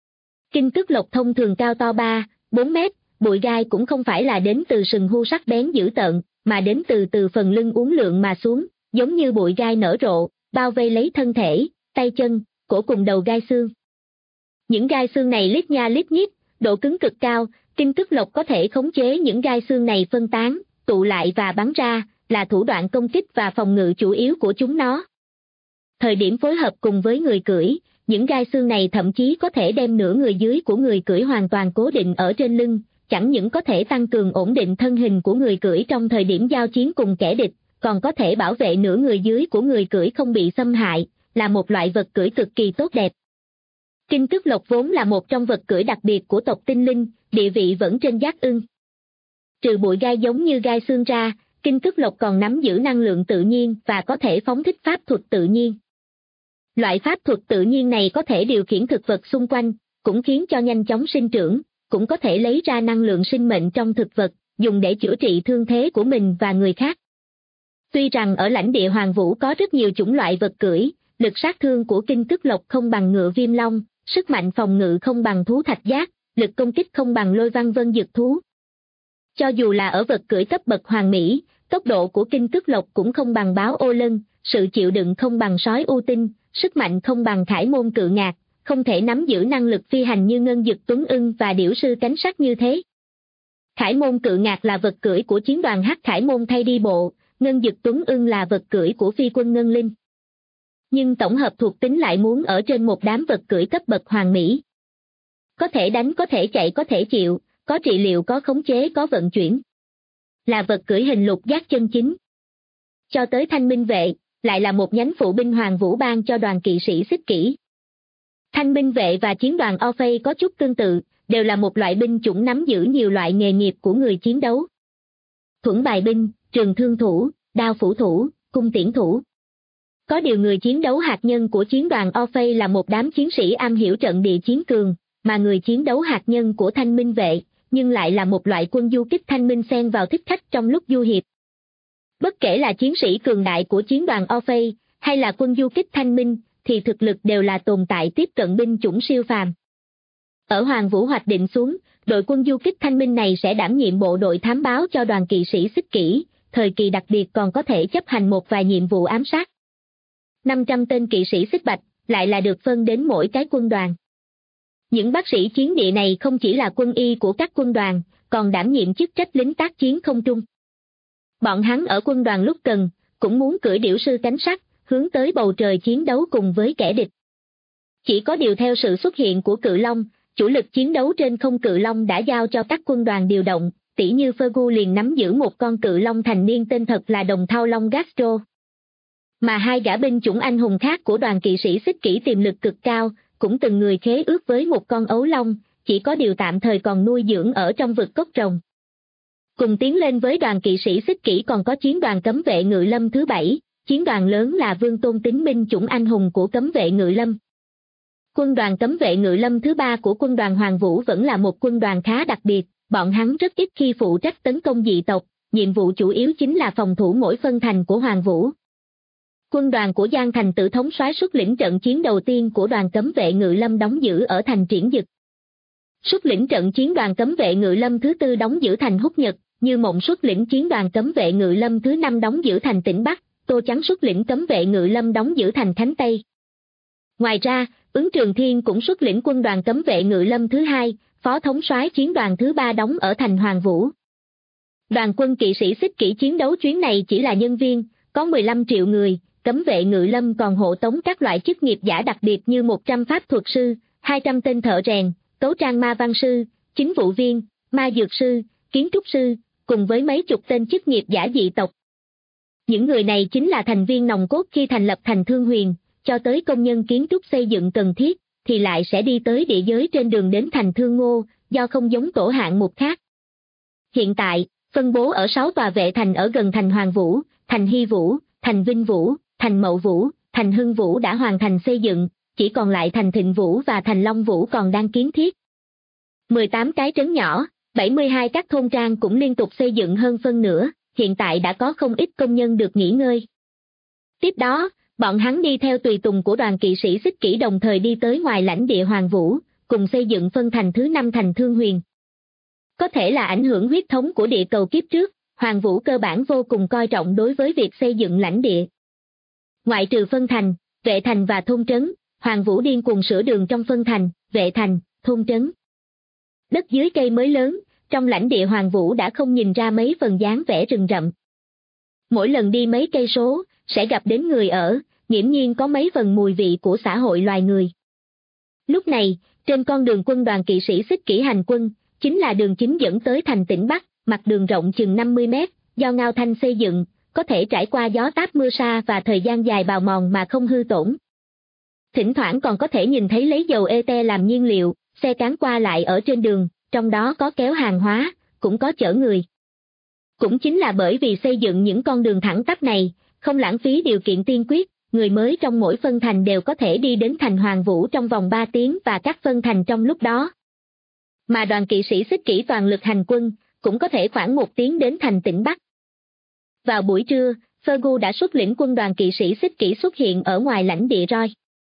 Kinh cức lộc thông thường cao to 3-4 mét, bụi gai cũng không phải là đến từ sừng hưu sắc bén dữ tợn, mà đến từ phần lưng uốn lượn mà xuống, giống như bụi gai nở rộ, bao vây lấy thân thể, tay chân, cổ cùng đầu gai xương. Những gai xương này lít nha lít nhít, độ cứng cực cao, kinh cức lộc có thể khống chế những gai xương này phân tán, tụ lại và bắn ra, là thủ đoạn công kích và phòng ngự chủ yếu của chúng nó. Thời điểm phối hợp cùng với người cưỡi, những gai xương này thậm chí có thể đem nửa người dưới của người cưỡi hoàn toàn cố định ở trên lưng, chẳng những có thể tăng cường ổn định thân hình của người cưỡi trong thời điểm giao chiến cùng kẻ địch, còn có thể bảo vệ nửa người dưới của người cưỡi không bị xâm hại, là một loại vật cưỡi cực kỳ tốt đẹp. Kinh cức lộc vốn là một trong vật cưỡi đặc biệt của tộc tinh linh, địa vị vẫn trên giác ưng. Trừ bụi gai giống như gai xương ra, kinh cức lộc còn nắm giữ năng lượng tự nhiên và có thể phóng thích pháp thuật tự nhiên. Loại pháp thuật tự nhiên này có thể điều khiển thực vật xung quanh, cũng khiến cho nhanh chóng sinh trưởng, cũng có thể lấy ra năng lượng sinh mệnh trong thực vật, dùng để chữa trị thương thế của mình và người khác. Tuy rằng ở lãnh địa Hoàng Vũ có rất nhiều chủng loại vật cưỡi, lực sát thương của kinh cức lộc không bằng ngựa viêm long, sức mạnh phòng ngự không bằng thú thạch giác, lực công kích không bằng lôi văn vân dực thú. Cho dù là ở vật cưỡi cấp bậc hoàng mỹ, tốc độ của kinh cức lộc cũng không bằng báo ô lân, sự chịu đựng không bằng sói u tinh, sức mạnh không bằng khải môn cự ngạc, không thể nắm giữ năng lực phi hành như ngân dực tuấn ưng và điểu sư cánh sắt như thế. Khải môn cự ngạc là vật cưỡi của chiến đoàn Hắc Khải môn thay đi bộ, ngân dực tuấn ưng là vật cưỡi của phi quân ngân linh. Nhưng tổng hợp thuộc tính lại muốn ở trên một đám vật cưỡi cấp bậc hoàng mỹ. Có thể đánh, có thể chạy, có thể chịu, có trị liệu, có khống chế, có vận chuyển. Là vật cưỡi hình lục giác chân chính. Cho tới thanh minh vệ, lại là một nhánh phụ binh Hoàng Vũ ban cho đoàn kỵ sĩ xích kỷ. Thanh minh vệ và chiến đoàn Orphei có chút tương tự, đều là một loại binh chủng nắm giữ nhiều loại nghề nghiệp của người chiến đấu. Thuẫn bài binh, trường thương thủ, đao phủ thủ, cung tiễn thủ. Có điều người chiến đấu hạt nhân của chiến đoàn Orphei là một đám chiến sĩ am hiểu trận địa chiến cường, mà người chiến đấu hạt nhân của thanh minh vệ, nhưng lại là một loại quân du kích thanh minh xen vào thích khách trong lúc du hiệp. Bất kể là chiến sĩ cường đại của chiến đoàn Orphei, hay là quân du kích thanh minh, thì thực lực đều là tồn tại tiếp cận binh chủng siêu phàm. Ở Hoàng Vũ hoạch định xuống, đội quân du kích thanh minh này sẽ đảm nhiệm bộ đội thám báo cho đoàn kỵ sĩ xích kỷ, thời kỳ đặc biệt còn có thể chấp hành một vài nhiệm vụ ám sát. 500 tên kỵ sĩ xích bạch, lại là được phân đến mỗi cái quân đoàn. Những bác sĩ chiến địa này không chỉ là quân y của các quân đoàn, còn đảm nhiệm chức trách lính tác chiến không trung. Bọn hắn ở quân đoàn lúc cần, cũng muốn cưỡi điểu sư cánh sắt, hướng tới bầu trời chiến đấu cùng với kẻ địch. Chỉ có điều theo sự xuất hiện của Cự Long, chủ lực chiến đấu trên không Cự Long đã giao cho các quân đoàn điều động, tỉ như Fergus liền nắm giữ một con Cự Long thành niên tên thật là Đồng Thau Long Gastro. Mà hai gã binh chủng anh hùng khác của đoàn kỵ sĩ xích kỷ tiềm lực cực cao, cũng từng người khế ước với một con ấu long, chỉ có điều tạm thời còn nuôi dưỡng ở trong vực cốc rồng. Cùng tiến lên với đoàn kỵ sĩ xích kỷ còn có chiến đoàn cấm vệ ngự lâm thứ 7, chiến đoàn lớn là Vương Tôn Tính binh chủng anh hùng của cấm vệ ngự lâm. Quân đoàn cấm vệ ngự lâm thứ 3 của quân đoàn Hoàng Vũ vẫn là một quân đoàn khá đặc biệt, bọn hắn rất ít khi phụ trách tấn công dị tộc, nhiệm vụ chủ yếu chính là phòng thủ mỗi phân thành của Hoàng Vũ. Quân đoàn của Giang Thành Tử thống soái xuất lĩnh trận chiến đầu tiên của đoàn cấm vệ ngự lâm đóng giữ ở thành Triển Dực. Xuất lĩnh trận chiến đoàn cấm vệ ngự lâm thứ 4 đóng giữ thành Húc Nhật, Như Mộng xuất lĩnh chiến đoàn cấm vệ ngự lâm thứ 5 đóng giữ thành Tỉnh Bắc, Tô Chắn xuất lĩnh cấm vệ ngự lâm đóng giữ thành Khánh Tây. Ngoài ra, Ứng Trường Thiên cũng xuất lĩnh quân đoàn cấm vệ ngự lâm thứ 2, phó thống soái chiến đoàn thứ 3 đóng ở thành Hoàng Vũ. Đoàn quân kỵ sĩ xích kỷ chiến đấu chuyến này chỉ là nhân viên, có 15 triệu người, cấm vệ ngự lâm còn hộ tống các loại chức nghiệp giả đặc biệt như 100 pháp thuật sư, 200 tên thợ rèn, cấu trang ma văn sư, chính vụ viên, ma dược sư, kiến trúc sư, cùng với mấy chục tên chức nghiệp giả dị tộc. Những người này chính là thành viên nòng cốt khi thành lập thành Thương Huyền, cho tới công nhân kiến trúc xây dựng cần thiết, thì lại sẽ đi tới địa giới trên đường đến thành Thương Ngô, do không giống tổ hạng mục khác. Hiện tại, phân bố ở 6 tòa vệ thành ở gần thành Hoàng Vũ, thành Hy Vũ, thành Vinh Vũ, thành Mậu Vũ, thành Hưng Vũ đã hoàn thành xây dựng, chỉ còn lại thành Thịnh Vũ và thành Long Vũ còn đang kiến thiết. 18 cái trấn nhỏ, 72 các thôn trang cũng liên tục xây dựng hơn phân nửa, hiện tại đã có không ít công nhân được nghỉ ngơi. Tiếp đó, bọn hắn đi theo tùy tùng của đoàn kỵ sĩ xích kỷ đồng thời đi tới ngoài lãnh địa Hoàng Vũ, cùng xây dựng phân thành thứ 5 thành Thương Huyền. Có thể là ảnh hưởng huyết thống của địa cầu kiếp trước, Hoàng Vũ cơ bản vô cùng coi trọng đối với việc xây dựng lãnh địa. Ngoại trừ phân thành, vệ thành và thôn trấn, Hoàng Vũ điên cuồng sửa đường trong phân thành, vệ thành, thôn trấn. Đất dưới cây mới lớn, trong lãnh địa Hoàng Vũ đã không nhìn ra mấy phần dáng vẻ rừng rậm. Mỗi lần đi mấy cây số, sẽ gặp đến người ở, nghiễm nhiên có mấy phần mùi vị của xã hội loài người. Lúc này, trên con đường quân đoàn kỵ sĩ xích kỷ hành quân, chính là đường chính dẫn tới thành Tỉnh Bắc, mặt đường rộng chừng 50 mét, do Ngao Thanh xây dựng, có thể trải qua gió táp mưa sa và thời gian dài bào mòn mà không hư tổn. Thỉnh thoảng còn có thể nhìn thấy lấy dầu ete làm nhiên liệu, xe cán qua lại ở trên đường, trong đó có kéo hàng hóa, cũng có chở người. Cũng chính là bởi vì xây dựng những con đường thẳng tắp này, không lãng phí điều kiện tiên quyết, người mới trong mỗi phân thành đều có thể đi đến thành Hoàng Vũ trong vòng 3 tiếng và các phân thành trong lúc đó. Mà đoàn kỵ sĩ xích kỷ toàn lực hành quân, cũng có thể khoảng 1 tiếng đến thành Tỉnh Bắc. Vào buổi trưa, Fergus đã xuất lĩnh quân đoàn kỵ sĩ xích kỷ xuất hiện ở ngoài lãnh địa Roi.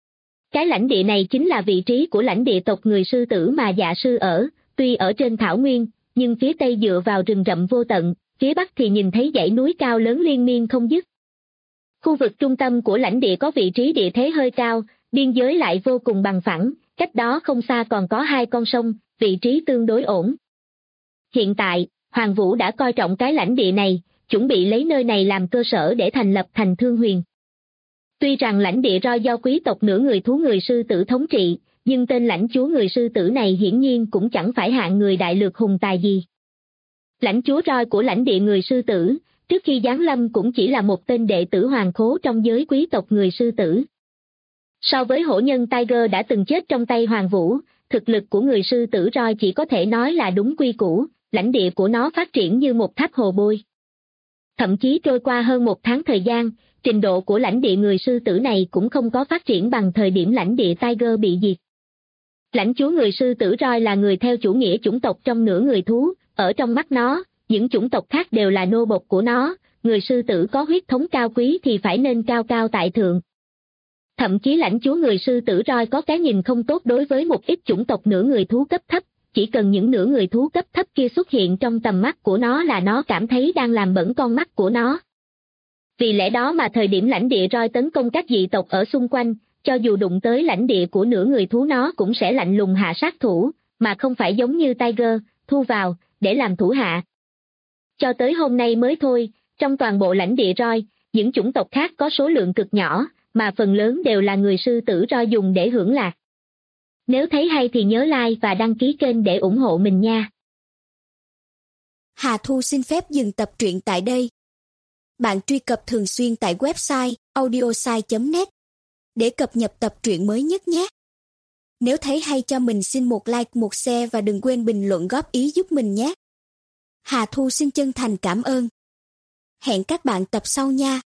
Cái lãnh địa này chính là vị trí của lãnh địa tộc người sư tử mà Dạ Sư ở, tuy ở trên thảo nguyên, nhưng phía tây dựa vào rừng rậm vô tận, phía bắc thì nhìn thấy dãy núi cao lớn liên miên không dứt. Khu vực trung tâm của lãnh địa có vị trí địa thế hơi cao, biên giới lại vô cùng bằng phẳng, cách đó không xa còn có 2 con sông, vị trí tương đối ổn. Hiện tại, Hoàng Vũ đã coi trọng cái lãnh địa này, chuẩn bị lấy nơi này làm cơ sở để thành lập thành Thương Huyền. Tuy rằng lãnh địa Roi do quý tộc nửa người thú người sư tử thống trị, nhưng tên lãnh chúa người sư tử này hiển nhiên cũng chẳng phải hạng người đại lược hùng tài gì. Lãnh chúa Roi của lãnh địa người sư tử, trước khi giáng lâm cũng chỉ là một tên đệ tử hoàng khố trong giới quý tộc người sư tử. So với hổ nhân Tiger đã từng chết trong tay Hoàng Vũ, thực lực của người sư tử Roi chỉ có thể nói là đúng quy củ, lãnh địa của nó phát triển như một tháp hồ bôi. Thậm chí trôi qua hơn 1 tháng thời gian, trình độ của lãnh địa người sư tử này cũng không có phát triển bằng thời điểm lãnh địa Tiger bị diệt. Lãnh chúa người sư tử Roi là người theo chủ nghĩa chủng tộc trong nửa người thú, ở trong mắt nó, những chủng tộc khác đều là nô bộc của nó, người sư tử có huyết thống cao quý thì phải nên cao cao tại thượng. Thậm chí lãnh chúa người sư tử Roi có cái nhìn không tốt đối với một ít chủng tộc nửa người thú cấp thấp, chỉ cần những nửa người thú cấp thấp kia xuất hiện trong tầm mắt của nó là nó cảm thấy đang làm bẩn con mắt của nó. Vì lẽ đó mà thời điểm lãnh địa Roi tấn công các dị tộc ở xung quanh, cho dù đụng tới lãnh địa của nửa người thú nó cũng sẽ lạnh lùng hạ sát thủ, mà không phải giống như Tiger, thu vào, để làm thủ hạ. Cho tới hôm nay mới thôi, trong toàn bộ lãnh địa Roi, những chủng tộc khác có số lượng cực nhỏ, mà phần lớn đều là người sư tử Roi dùng để hưởng lạc. Nếu thấy hay thì nhớ like và đăng ký kênh để ủng hộ mình nha. Hà Thu xin phép dừng tập truyện tại đây. Bạn truy cập thường xuyên tại website audiosai.net để cập nhật tập truyện mới nhất nhé. Nếu thấy hay cho mình xin một like, một share và đừng quên bình luận góp ý giúp mình nhé. Hà Thu xin chân thành cảm ơn. Hẹn các bạn tập sau nha.